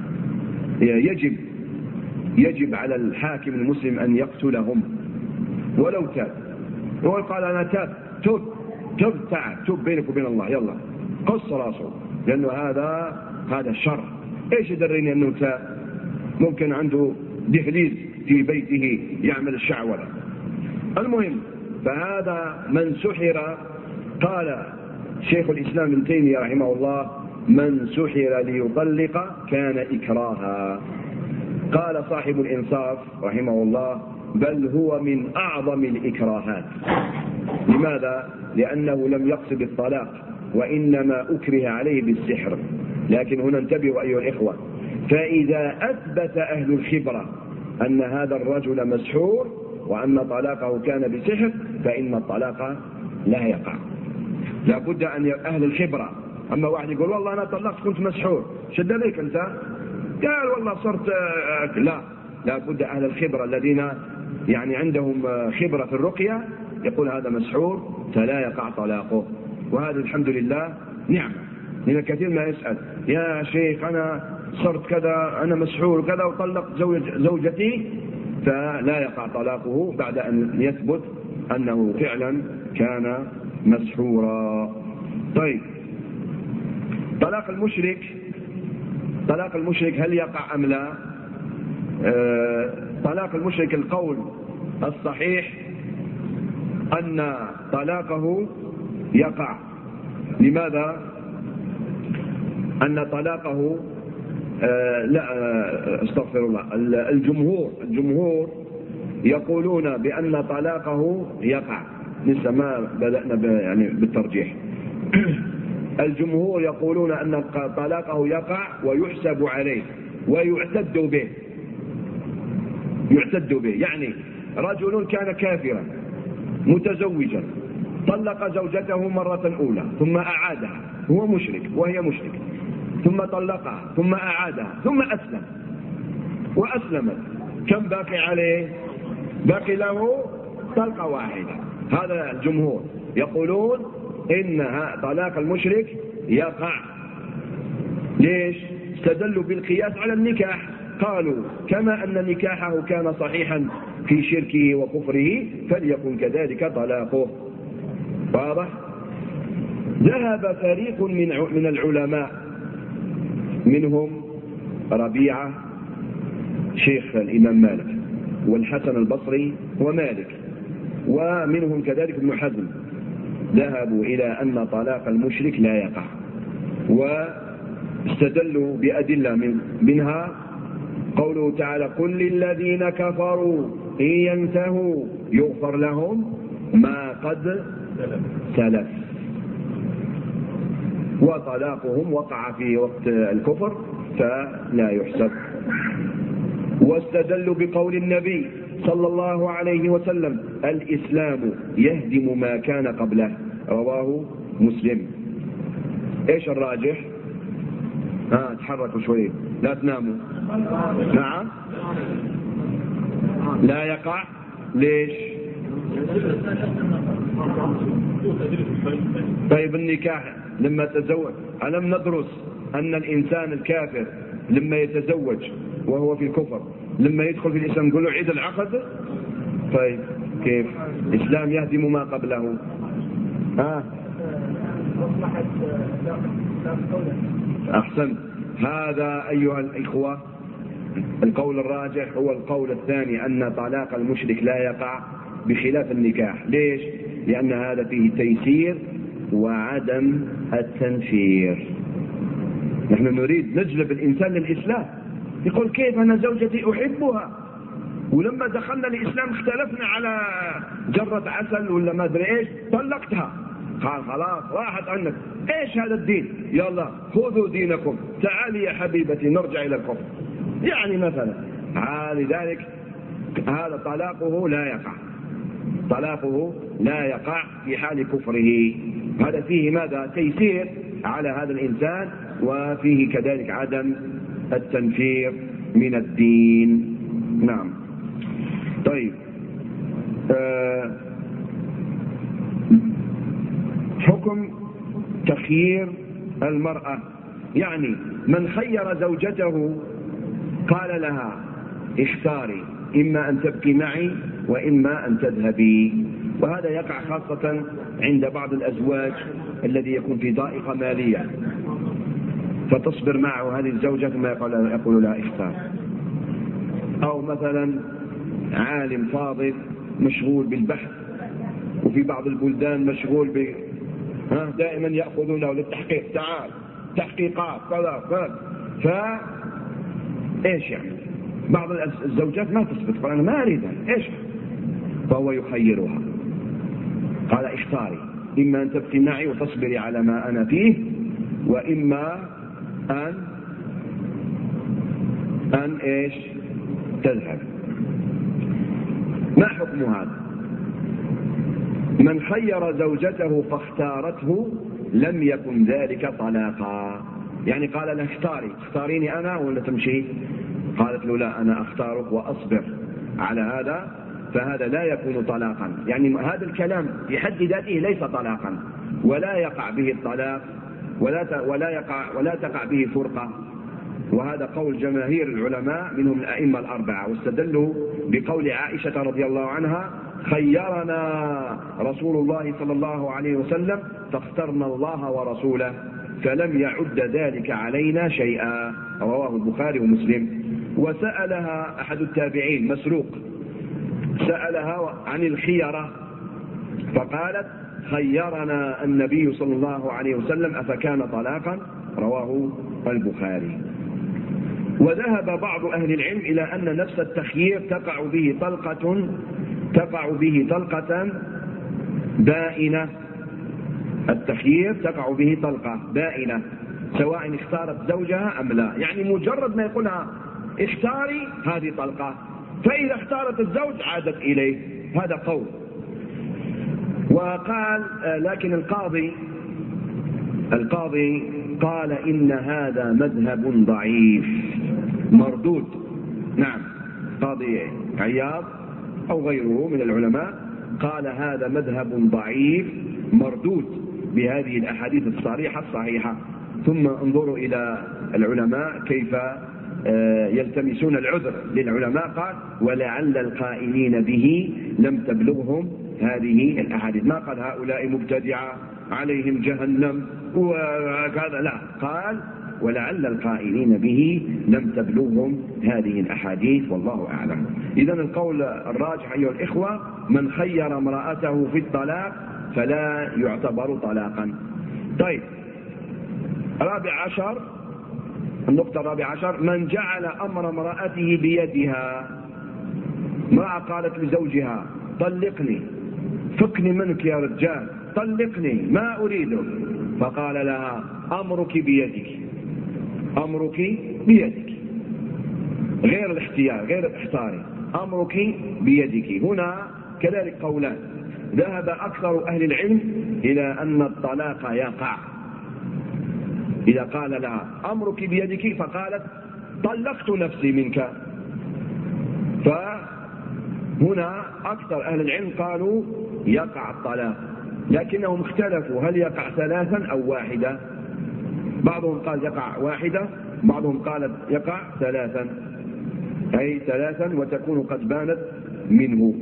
يجب على الحاكم المسلم أن يقتلهم ولو تاب. هو قال أنا تب تعال تب بينك وبين الله، يلا قص راسه، لأنه هذا هذا شر. ايش يدريني انه ممكن عنده دهليز في بيته يعمل الشعوذة. المهم، فهذا من سحر، قال شيخ الإسلام ابن تيمية رحمه الله: من سحر ليطلق كان إكراها. قال صاحب الإنصاف رحمه الله: بل هو من أعظم الإكراهات. لماذا؟ لأنه لم يقصد الطلاق، وإنما أكره عليه بالسحر. لكن هنا انتبهوا أيها الإخوة، فإذا أثبت أهل الخبرة أن هذا الرجل مسحور وأن طلاقه كان بسحر فإن الطلاق لا يقع. لا بد أن أهل الخبرة. أما واحد يقول والله أنا طلقت كنت مسحور، شد ليك أنت؟ قال والله صرت لا بد أهل الخبرة الذين يعني عندهم خبرة في الرقية يقول هذا مسحور فلا يقع طلاقه. وهذا الحمد لله نعمة. لأن كثير ما يسأل: يا شيخ أنا صرت كذا، أنا مسحور كذا وطلقت زوجتي، فلا يقع طلاقه بعد أن يثبت أنه فعلا كان مسحورا. طيب، طلاق المشرك هل يقع أم لا؟ طلاق المشرك القول الصحيح أن طلاقه يقع. لماذا؟ أن طلاقه استغفر الله، الجمهور يقولون بأن طلاقه يقع. لسه ما بدأنا يعني بالترجيح. الجمهور يقولون أن طلاقه يقع ويحسب عليه ويعتد به. يعني رجل كان كافرا متزوجا، طلق زوجته مرة أولى ثم أعادها، هو مشرك وهي مشرك، ثم طلقها ثم أعادها ثم وأسلمت، كم باقي عليه؟ باقي له طلقة واحدة. هذا الجمهور يقولون إن طلاق المشرك يقع. ليش؟ استدلوا بالقياس على النكاح، قالوا كما أن نكاحه كان صحيحا في شركه وكفره فليكن كذلك طلاقه. واضح؟ ذهب فريق من العلماء، منهم ربيعة شيخ الإمام مالك والحسن البصري ومالك، ومنهم كذلك ابن حزم، ذهبوا إلى أن طلاق المشرك لا يقع، واستدلوا بأدلة منها قوله تعالى: قل للذين كفروا إن ينتهوا يغفر لهم ما قد سلف، وطلاقهم وقع في وقت الكفر فلا يحسب. واستدلوا بقول النبي صلى الله عليه وسلم: الإسلام يهدم ما كان قبله، رواه مسلم. ايش الراجح؟ تحركوا شوي، لا تناموا. نعم، لا يقع. ليش؟ طيب، النكاح لما تزوج، ألم ندرس أن الإنسان الكافر لما يتزوج وهو في الكفر لما يدخل في الإسلام نقول له عيد العقد؟ طيب كيف؟ الإسلام يهدم ما قبله. أحسن. هذا أيها الإخوة القول الراجح هو القول الثاني، أن طلاق المشرك لا يقع بخلاف النكاح. ليش؟ لأن هذا فيه تيسير وعدم التنفير. نحن نريد نجلب الإنسان للإسلام. يقول كيف أنا زوجتي أحبها ولما دخلنا الإسلام اختلفنا على جرة عسل ولا ما أدري إيش، طلقتها، قال خلاص راحت عنك. إيش هذا الدين؟ يلا خذوا دينكم، تعالي يا حبيبتي نرجع إلى الكفر. يعني مثلا لذلك هذا طلاقه لا يقع، طلاقه لا يقع في حال كفره. هذا فيه ماذا؟ تيسير على هذا الإنسان، وفيه كذلك عدم التنفير من الدين. نعم. طيب، حكم تخيير المرأة، يعني من خير زوجته قال لها اختاري، إما أن تبكي معي وإما أن تذهبي. وهذا يقع خاصة عند بعض الأزواج الذي يكون في ضائقة مالية. فتصبر معه هذه الزوجة ثم يقول لا اختار. أو مثلا عالم فاضل مشغول بالبحث، وفي بعض البلدان مشغول دائما يأخذونه للتحقيق، تعال تحقيقات كذا ايش يعني؟ بعض الزوجات ما تثبت، قال أنا ما أريدها، ايش؟ فهو يخيرها، قال اختاري، إما أن تبقي معي وتصبري على ما أنا فيه، وإما أن ايش؟ تذهب. ما حكم هذا؟ من خير زوجته فاختارته لم يكن ذلك طلاقا. يعني قال لها اختاريني أنا ولا تمشي؟ قالت له لا، أنا أختارك وأصبر على هذا، فهذا لا يكون طلاقا. يعني هذا الكلام في حد ذاته ليس طلاقا، ولا يقع به الطلاق، ولا تقع به فرقة. وهذا قول جماهير العلماء منهم الأئمة الأربعة، واستدلوا بقول عائشة رضي الله عنها: خيرنا رسول الله صلى الله عليه وسلم فاخترنا الله ورسوله فلم يعد ذلك علينا شيئا، رواه البخاري ومسلم. وسألها أحد التابعين مسروق، سألها عن الخيرة فقالت: خيرنا النبي صلى الله عليه وسلم أفكان طلاقا، رواه البخاري. وذهب بعض أهل العلم إلى أن نفس التخيير تقع به طلقة بائنة. التخيير تقع به طلقة بائنة سواء اختارت زوجها أم لا، يعني مجرد ما يقولها اختاري هذه طلقة، فإذا اختارت الزوج عادت إليه. هذا قول. وقال لكن القاضي قال إن هذا مذهب ضعيف مردود. نعم، قاضي عياض أو غيره من العلماء قال هذا مذهب ضعيف مردود بهذه الأحاديث الصريحة الصحيحة. ثم انظروا إلى العلماء كيف يلتمسون العذر للعلماء. قال: ولعل القائلين به لم تبلغهم هذه الأحاديث. ما قال هؤلاء مبتدعة عليهم جهنم وكذا، لا، قال ولعل القائلين به لم تبلغهم هذه الأحاديث، والله أعلم. إذن القول الراجح أيها الإخوة: من خير امرأته في الطلاق فلا يعتبر طلاقا. طيب، النقطة الرابعة عشر: من جعل أمر امرأته بيدها. امرأة قالت لزوجها: طلقني، فكني منك يا رجال، طلقني ما أريده، فقال لها: أمرك بيدك، أمرك بيدك، غير الاختيار، غير الاختيار، أمرك بيدك. هنا كذلك قولان. ذهب أكثر أهل العلم إلى أن الطلاق يقع إذا قال لها أمرك بيدك فقالت طلقت نفسي منك. فهنا أكثر أهل العلم قالوا يقع الطلاق، لكنهم اختلفوا هل يقع ثلاثا أو واحدة. بعضهم قال يقع واحدة، بعضهم قال يقع ثلاثا، أي ثلاثا وتكون قد بانت منه.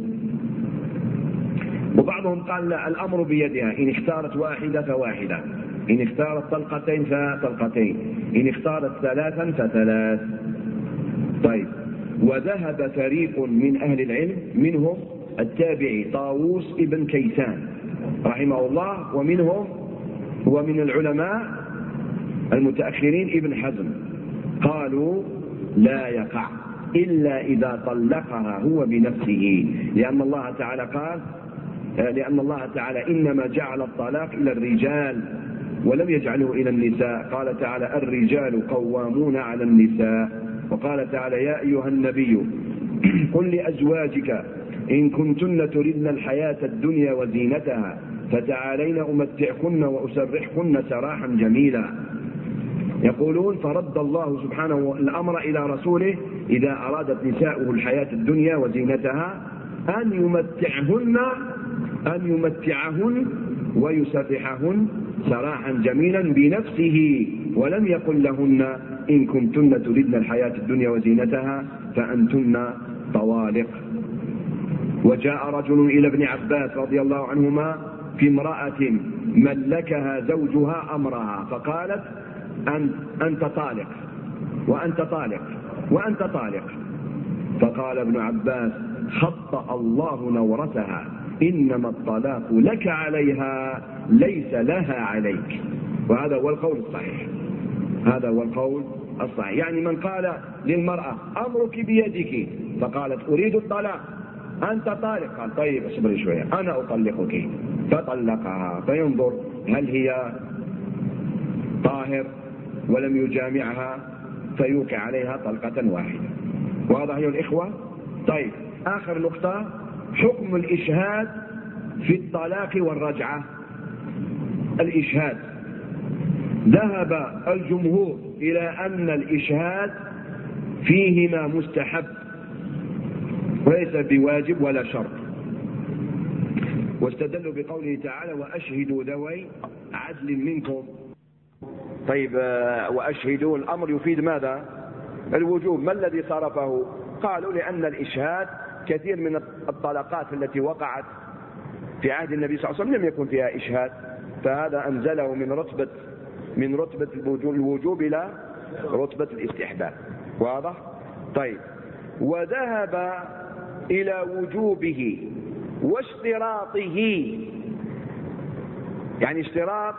وبعضهم قال لا، الأمر بيدها، إن اختارت واحدة فواحدة، إن اختارت طلقتين فطلقتين، إن اختارت ثلاثا فثلاث. طيب، وذهب فريق من أهل العلم منهم التابعي طاووس ابن كيسان رحمه الله، ومنهم ومن العلماء المتأخرين ابن حزم، قالوا لا يقع إلا إذا طلقها هو بنفسه، لأن الله تعالى إنما جعل الطلاق إلى الرجال ولم يجعله إلى النساء. قال تعالى: الرجال قوامون على النساء. وقال تعالى: يا أيها النبي قل لأزواجك إن كنتن تردن الحياة الدنيا وزينتها فتعالين أمتعكن وأسرحكن سراحا جميلا. يقولون: فرد الله سبحانه الأمر إلى رسوله إذا أرادت نساؤه الحياة الدنيا وزينتها أن يمتعهن ويسرحهن سراحا جميلا بنفسه، ولم يقل لهن إن كنتن تردن الحياة الدنيا وزينتها فأنتن طوالق. وجاء رجل إلى ابن عباس رضي الله عنهما في امرأة ملكها زوجها أمرها، فقالت: أنت طالق وأنت طالق وأنت طالق. فقال ابن عباس: خط الله نورتها، إنما الطلاق لك عليها ليس لها عليك. وهذا هو القول الصحيح، هذا هو القول الصحيح. يعني من قال للمرأة: أمرك بيدك، فقالت: أريد الطلاق، أنت طالق، قال: طيب اصبري شوية أنا أطلقك، فطلقها، فينظر هل هي طاهر ولم يجامعها فيوقع عليها طلقة واحدة. واضح يا الإخوة؟ طيب، آخر نقطة: حكم الإشهاد في الطلاق والرجعة. الإشهاد، ذهب الجمهور إلى أن الإشهاد فيهما مستحب وليس بواجب ولا شرط، واستدلوا بقوله تعالى: وأشهدوا ذوي عدل منكم. طيب، وأشهدوا الأمر يفيد ماذا؟ الوجوب. ما الذي صرفه؟ قالوا: لأن الإشهاد كثير من الطلقات التي وقعت في عهد النبي صلى الله عليه وسلم لم يكن فيها إشهاد، فهذا أنزله من رتبة الوجوب إلى رتبة الاستحباب. واضح؟ طيب، وذهب إلى وجوبه واشتراطه، يعني اشتراط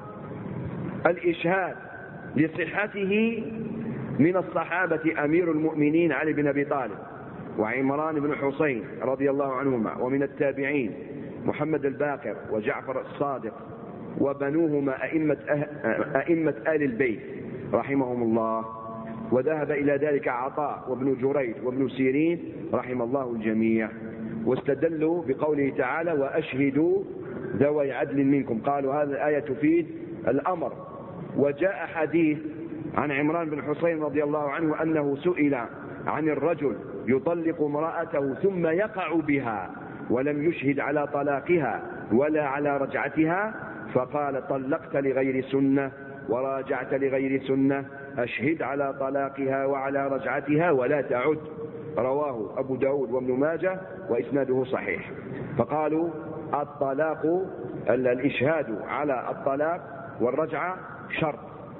الإشهاد لصحته من الصحابة أمير المؤمنين علي بن أبي طالب وعمران بن حسين رضي الله عنهما، ومن التابعين محمد الباقر وجعفر الصادق وبنوهما أئمة آل البيت رحمهم الله. وذهب إلى ذلك عطاء وابن جريج وابن سيرين رحم الله الجميع، واستدلوا بقوله تعالى: وأشهدوا ذوي عدل منكم. قالوا هذه الآية تفيد الأمر. وجاء حديث عن عمران بن حسين رضي الله عنه أنه سئل عن الرجل يطلق امرأته ثم يقع بها ولم يشهد على طلاقها ولا على رجعتها، فقال: طلقت لغير سنة وراجعت لغير سنة، أشهد على طلاقها وعلى رجعتها ولا تعد. رواه أبو داود وابن ماجه وإسناده صحيح. فقالوا الطلاق، الإشهاد على الطلاق والرجعة شرط.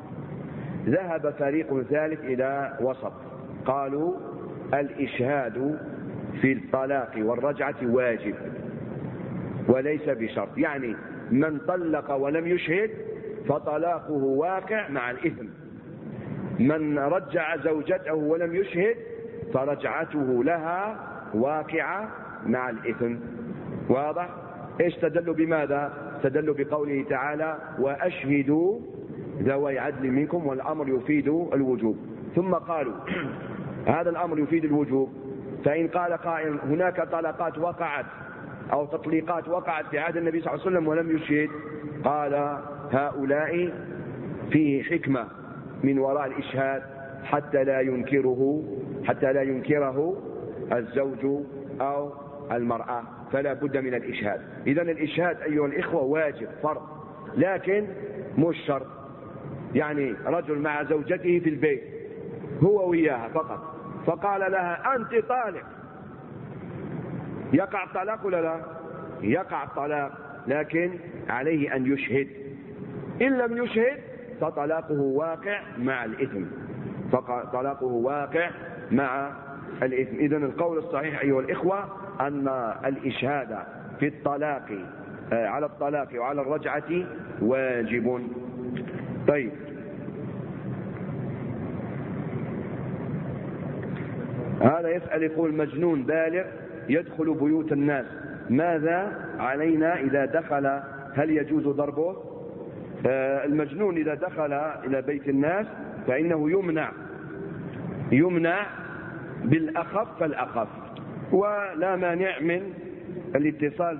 ذهب فريق ثالث إلى وسط، قالوا الإشهاد في الطلاق والرجعة واجب وليس بشرط، يعني من طلق ولم يشهد فطلاقه واقع مع الإثم، من رجع زوجته ولم يشهد فرجعته لها واقعة مع الإثم. واضح؟ إيش تدلوا بماذا؟ تدلوا بقوله تعالى: وأشهدوا ذوي عدل منكم، والأمر يفيد الوجوب. ثم قالوا هذا الأمر يفيد الوجوب، فإن قال قائل: هناك طلقات وقعت أو تطليقات وقعت في عهد النبي صلى الله عليه وسلم ولم يشهد، قال: هؤلاء فيه حكمة من وراء الإشهاد حتى لا ينكره الزوج أو المرأة، فلا بد من الإشهاد. إذن الإشهاد أيها الإخوة واجب فرض، لكن مش شرط. يعني رجل مع زوجته في البيت هو وياها فقط، فقال لها: أنت طالق، يقع الطلاق ولا لا؟ يقع الطلاق، لكن عليه أن يشهد. إن لم يشهد فطلاقه واقع مع الإثم، فطلاقه واقع مع الإثم. إذن القول الصحيح أيها الإخوة أن الإشهاد في الطلاق على الطلاق وعلى الرجعة واجب. طيب، هذا يسأل يقول: مجنون بالغ يدخل بيوت الناس، ماذا علينا إذا دخل؟ هل يجوز ضربه؟ المجنون إذا دخل إلى بيت الناس فإنه يمنع بالأخف فالأخف، ولا مانع من الاتصال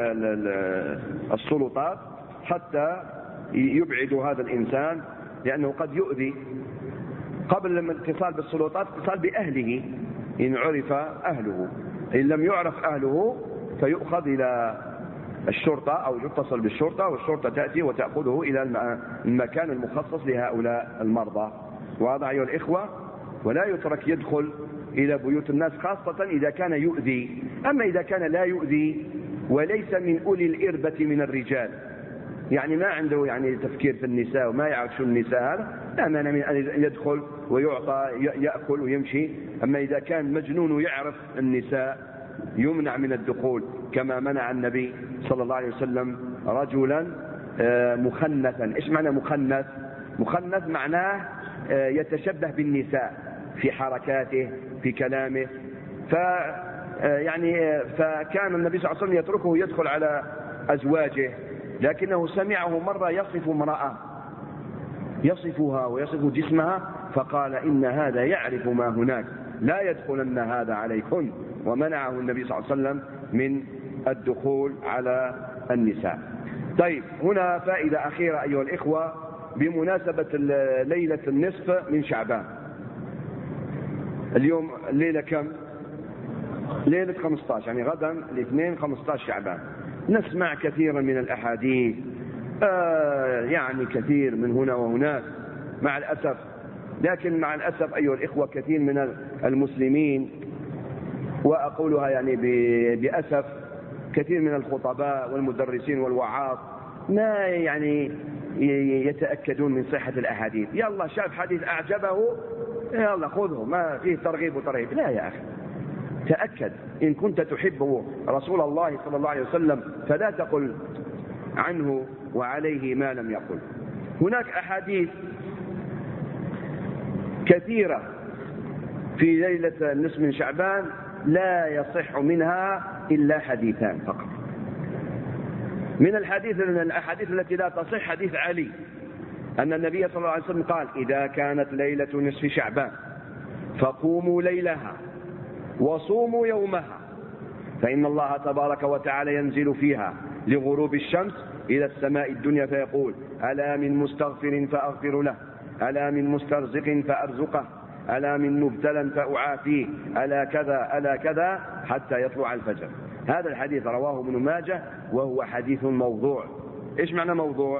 بالسلطات حتى يبعدوا هذا الإنسان، لأنه قد يؤذي. قبل الاتصال بالسلطات اتصال بأهله إن عرف أهله، إن لم يعرف أهله فيؤخذ إلى الشرطة أو يتصل بالشرطة، والشرطة تأتي وتأخذه إلى المكان المخصص لهؤلاء المرضى. واضح أيها الإخوة؟ ولا يترك يدخل إلى بيوت الناس، خاصة إذا كان يؤذي. أما إذا كان لا يؤذي وليس من أولي الإربة من الرجال، يعني ما عنده يعني تفكير في النساء وما يعرف شو النساء، هذا لا مانع من أن يدخل ويعطى يأكل ويمشي. أما إذا كان مجنون ويعرف النساء يمنع من الدخول، كما منع النبي صلى الله عليه وسلم رجلا مخنثا. إيش معنى مخنث؟ مخنث معناه يتشبه بالنساء في حركاته في كلامه. فكان النبي صلى الله عليه وسلم يتركه يدخل على أزواجه، لكنه سمعه مرة يصف امرأة يصفها ويصف جسمها، فقال إن هذا يعرف ما هناك، لا يدخلن هذا عليكن، ومنعه النبي صلى الله عليه وسلم من الدخول على النساء. طيب، هنا فائدة أخيرة أيها الإخوة بمناسبة ليلة النصف من شعبان. اليوم الليلة كم؟ ليلة 15، يعني غدا الاثنين 15 شعبان. نسمع كثيرا من الأحاديث، يعني كثير من هنا وهناك مع الأسف، لكن مع الأسف أيها الإخوة كثير من المسلمين، وأقولها يعني بأسف، كثير من الخطباء والمدرسين والوعاظ ما يعني يتأكدون من صحة الأحاديث. يلا شاف حديث أعجبه يلا خذه، ما فيه ترغيب وترهيب. لا يا أخي، تأكد. إن كنت تحب رسول الله صلى الله عليه وسلم فلا تقل عنه وعليه ما لم يقل. هناك أحاديث كثيرة في ليلة النصف من شعبان لا يصح منها إلا حديثان فقط. من الأحاديث التي لا تصح حديث علي أن النبي صلى الله عليه وسلم قال: إذا كانت ليلة نصف شعبان فقوموا ليلها وصوموا يومها، فإن الله تبارك وتعالى ينزل فيها لغروب الشمس إلى السماء الدنيا فيقول: ألا من مستغفر فأغفر له، ألا من مسترزق فأرزقه، ألا من مبتلى فأعافيه، ألا كذا ألا كذا حتى يطلع الفجر. هذا الحديث رواه ابن ماجه وهو حديث موضوع. إيش معنى موضوع؟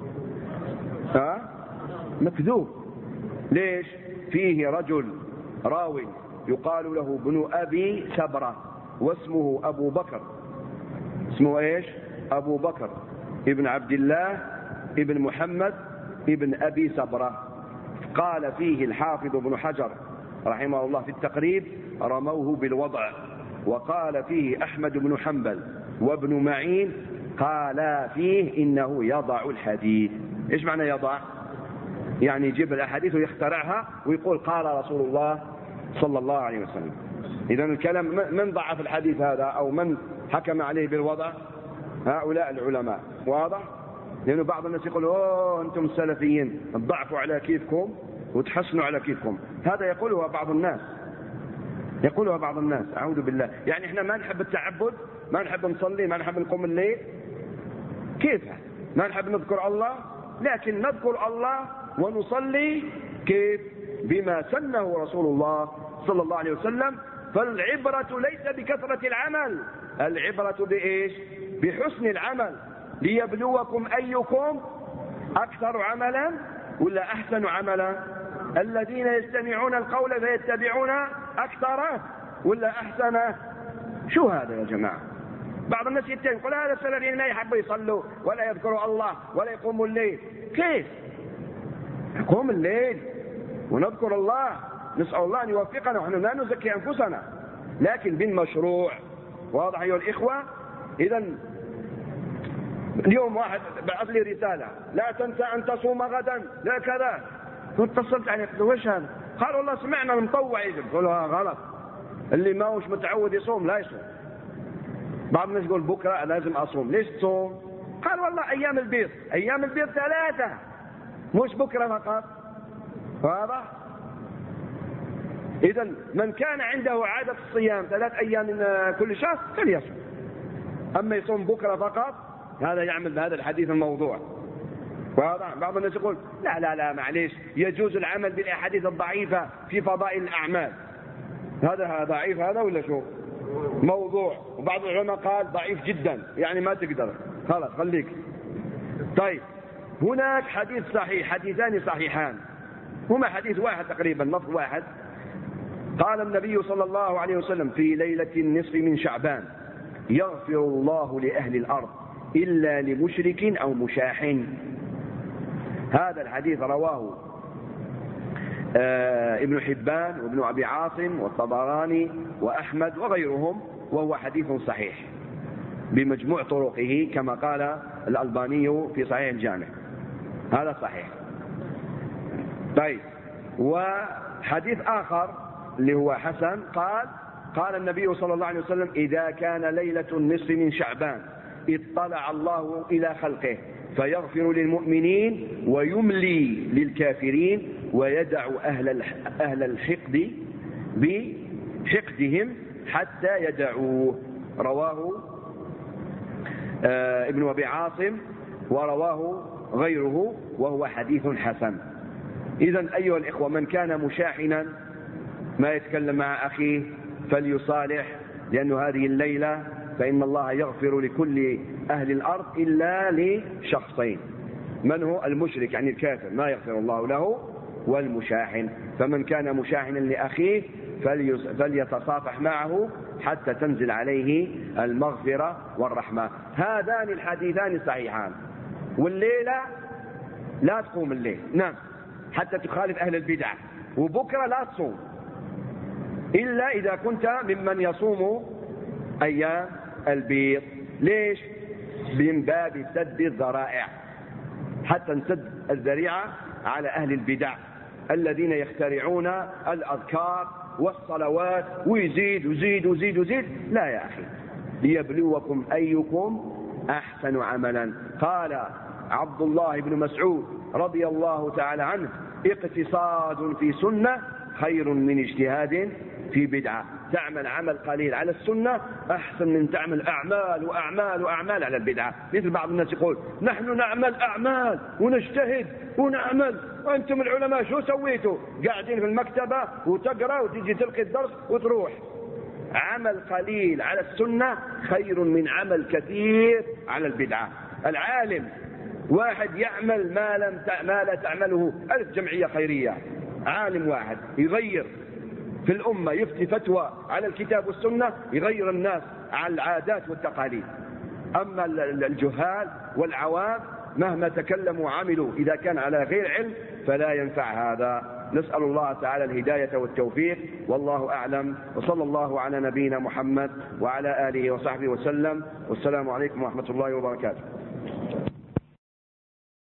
مكذوب. ليش؟ فيه رجل راوي يقال له ابن أبي سبرة، واسمه أبو بكر. اسمه إيش؟ أبو بكر ابن عبد الله ابن محمد ابن أبي سبرة. قال فيه الحافظ ابن حجر رحمه الله في التقريب: رموه بالوضع. وقال فيه أحمد بن حنبل وابن معين قال فيه إنه يضع الحديث. إيش معنى يضع؟ يعني يجيب الأحاديث ويخترعها ويقول قال رسول الله صلى الله عليه وسلم. إذن الكلام من ضعف الحديث هذا أو من حكم عليه بالوضع؟ هؤلاء العلماء. واضح؟ لأنه بعض الناس يقول: أوه أنتم السلفيين تضعفوا على كيفكم وتحسنوا على كيفكم. هذا يقولها بعض الناس، يقولها بعض الناس، أعوذ بالله. يعني إحنا ما نحب التعبد، ما نحب نصلي، ما نحب نقوم الليل، كيفها؟ ما نحب نذكر الله، لكن نذكر الله ونصلي كيف؟ بما سنه رسول الله صلى الله عليه وسلم. فالعبرة ليس بكثرة العمل، العبرة بإيش؟ بحسن العمل، ليبلوكم أيكم أكثر عملا ولا أحسن عملا. الذين يستمعون القول فيتبعون أكثره ولا أحسنه. شو هذا يا جماعة؟ بعض الناس يقول هذا السلفيين ما يحبوا يصلوا ولا يذكروا الله ولا يقوموا الليل. كيف؟ نقوم الليل ونذكر الله، نسأل الله أن يوفقنا، ونحن لا نزكي أنفسنا لكن بالمشروع. واضح أيها الإخوة؟ إذن اليوم واحد بعث لي رسالة: لا تنسى أن تصوم غدا، لا كذا. فاتصلت عليه قلت: وش هذا؟ قال: والله سمعنا المطوع يجب. قلت له: غلط، اللي ما هوش متعود يصوم لا يصوم. بعض الناس يقول بكرة لازم أصوم. ليش تصوم؟ قال: والله أيام البيض، أيام البيض 3 مش بكرة فقط. واضح؟ إذن من كان عنده عادة الصيام 3 أيام من كل شهر فليصوم. أما يصوم بكرة فقط هذا يعمل بهذا الحديث الموضوع. واضح؟ بعض الناس يقول: لا لا لا معليش، يجوز العمل بالأحاديث الضعيفة في فضائل الأعمال. هذا ضعيف هذا ولا شو؟ موضوع. وبعض العلماء قال ضعيف جدا، يعني ما تقدر، خلاص خليك. طيب، هناك حديث صحيح، حديثان صحيحان، هما حديث واحد تقريبا، لفظ واحد. قال النبي صلى الله عليه وسلم في ليلة النصف من شعبان: يغفر الله لأهل الأرض إلا لمشرك أو مشاح. هذا الحديث رواه ابن حبان وابن أبي عاصم والطبراني وأحمد وغيرهم، وهو حديث صحيح بمجموع طرقه كما قال الألباني في صحيح الجامع. هذا صحيح. طيب، وحديث آخر اللي هو حسن قال النبي صلى الله عليه وسلم: إذا كان ليلة النصف من شعبان اطلع الله إلى خلقه فيغفر للمؤمنين ويملي للكافرين ويدع أهل الحقد بحقدهم حتى يدعوه. رواه ابن أبي عاصم ورواه غيره وهو حديث حسن. إذن أيها الإخوة، من كان مشاحنا ما يتكلم مع أخيه فليصالح، لأن هذه الليلة فإن الله يغفر لكل أهل الأرض إلا لشخصين: من هو المشرك يعني الكافر ما يغفر الله له، والمشاحن. فمن كان مشاحنا لأخيه فليتصافح معه حتى تنزل عليه المغفرة والرحمة. هذان الحديثان صحيحان. والليلة لا تقوم الليل، نعم، حتى تخالف أهل البدع، وبكرة لا تصوم إلا إذا كنت ممن يصوم أيام البيض. ليش؟ من باب سد الذرائع، حتى نسد الذريعة على أهل البدع الذين يخترعون الأذكار والصلوات ويزيد ويزيد ويزيد ويزيد. لا يا أخي، ليبلوكم أيكم أحسن عملا. قال عبد الله بن مسعود رضي الله تعالى عنه: اقتصاد في سنة خير من اجتهاد في بدعة. تعمل عمل قليل على السنة أحسن من تعمل أعمال وأعمال وأعمال على البدعة. مثل بعض الناس يقول: نحن نعمل أعمال ونجتهد ونعمل، وأنتم العلماء شو سويتوا؟ قاعدين في المكتبة وتقرأ وتجي تلقي الدرس وتروح. عمل قليل على السنة خير من عمل كثير على البدعة. العالم واحد يعمل ما لا تعمله 1000 جمعية خيرية. عالم واحد يغير في الأمة، يفتي فتوى على الكتاب والسنة، يغير الناس على العادات والتقاليد. أما الجهال والعوام مهما تكلموا وعملوا إذا كان على غير علم فلا ينفع هذا. نسأل الله تعالى الهداية والتوفيق، والله أعلم، وصلى الله على نبينا محمد وعلى آله وصحبه وسلم، والسلام عليكم ورحمة الله وبركاته.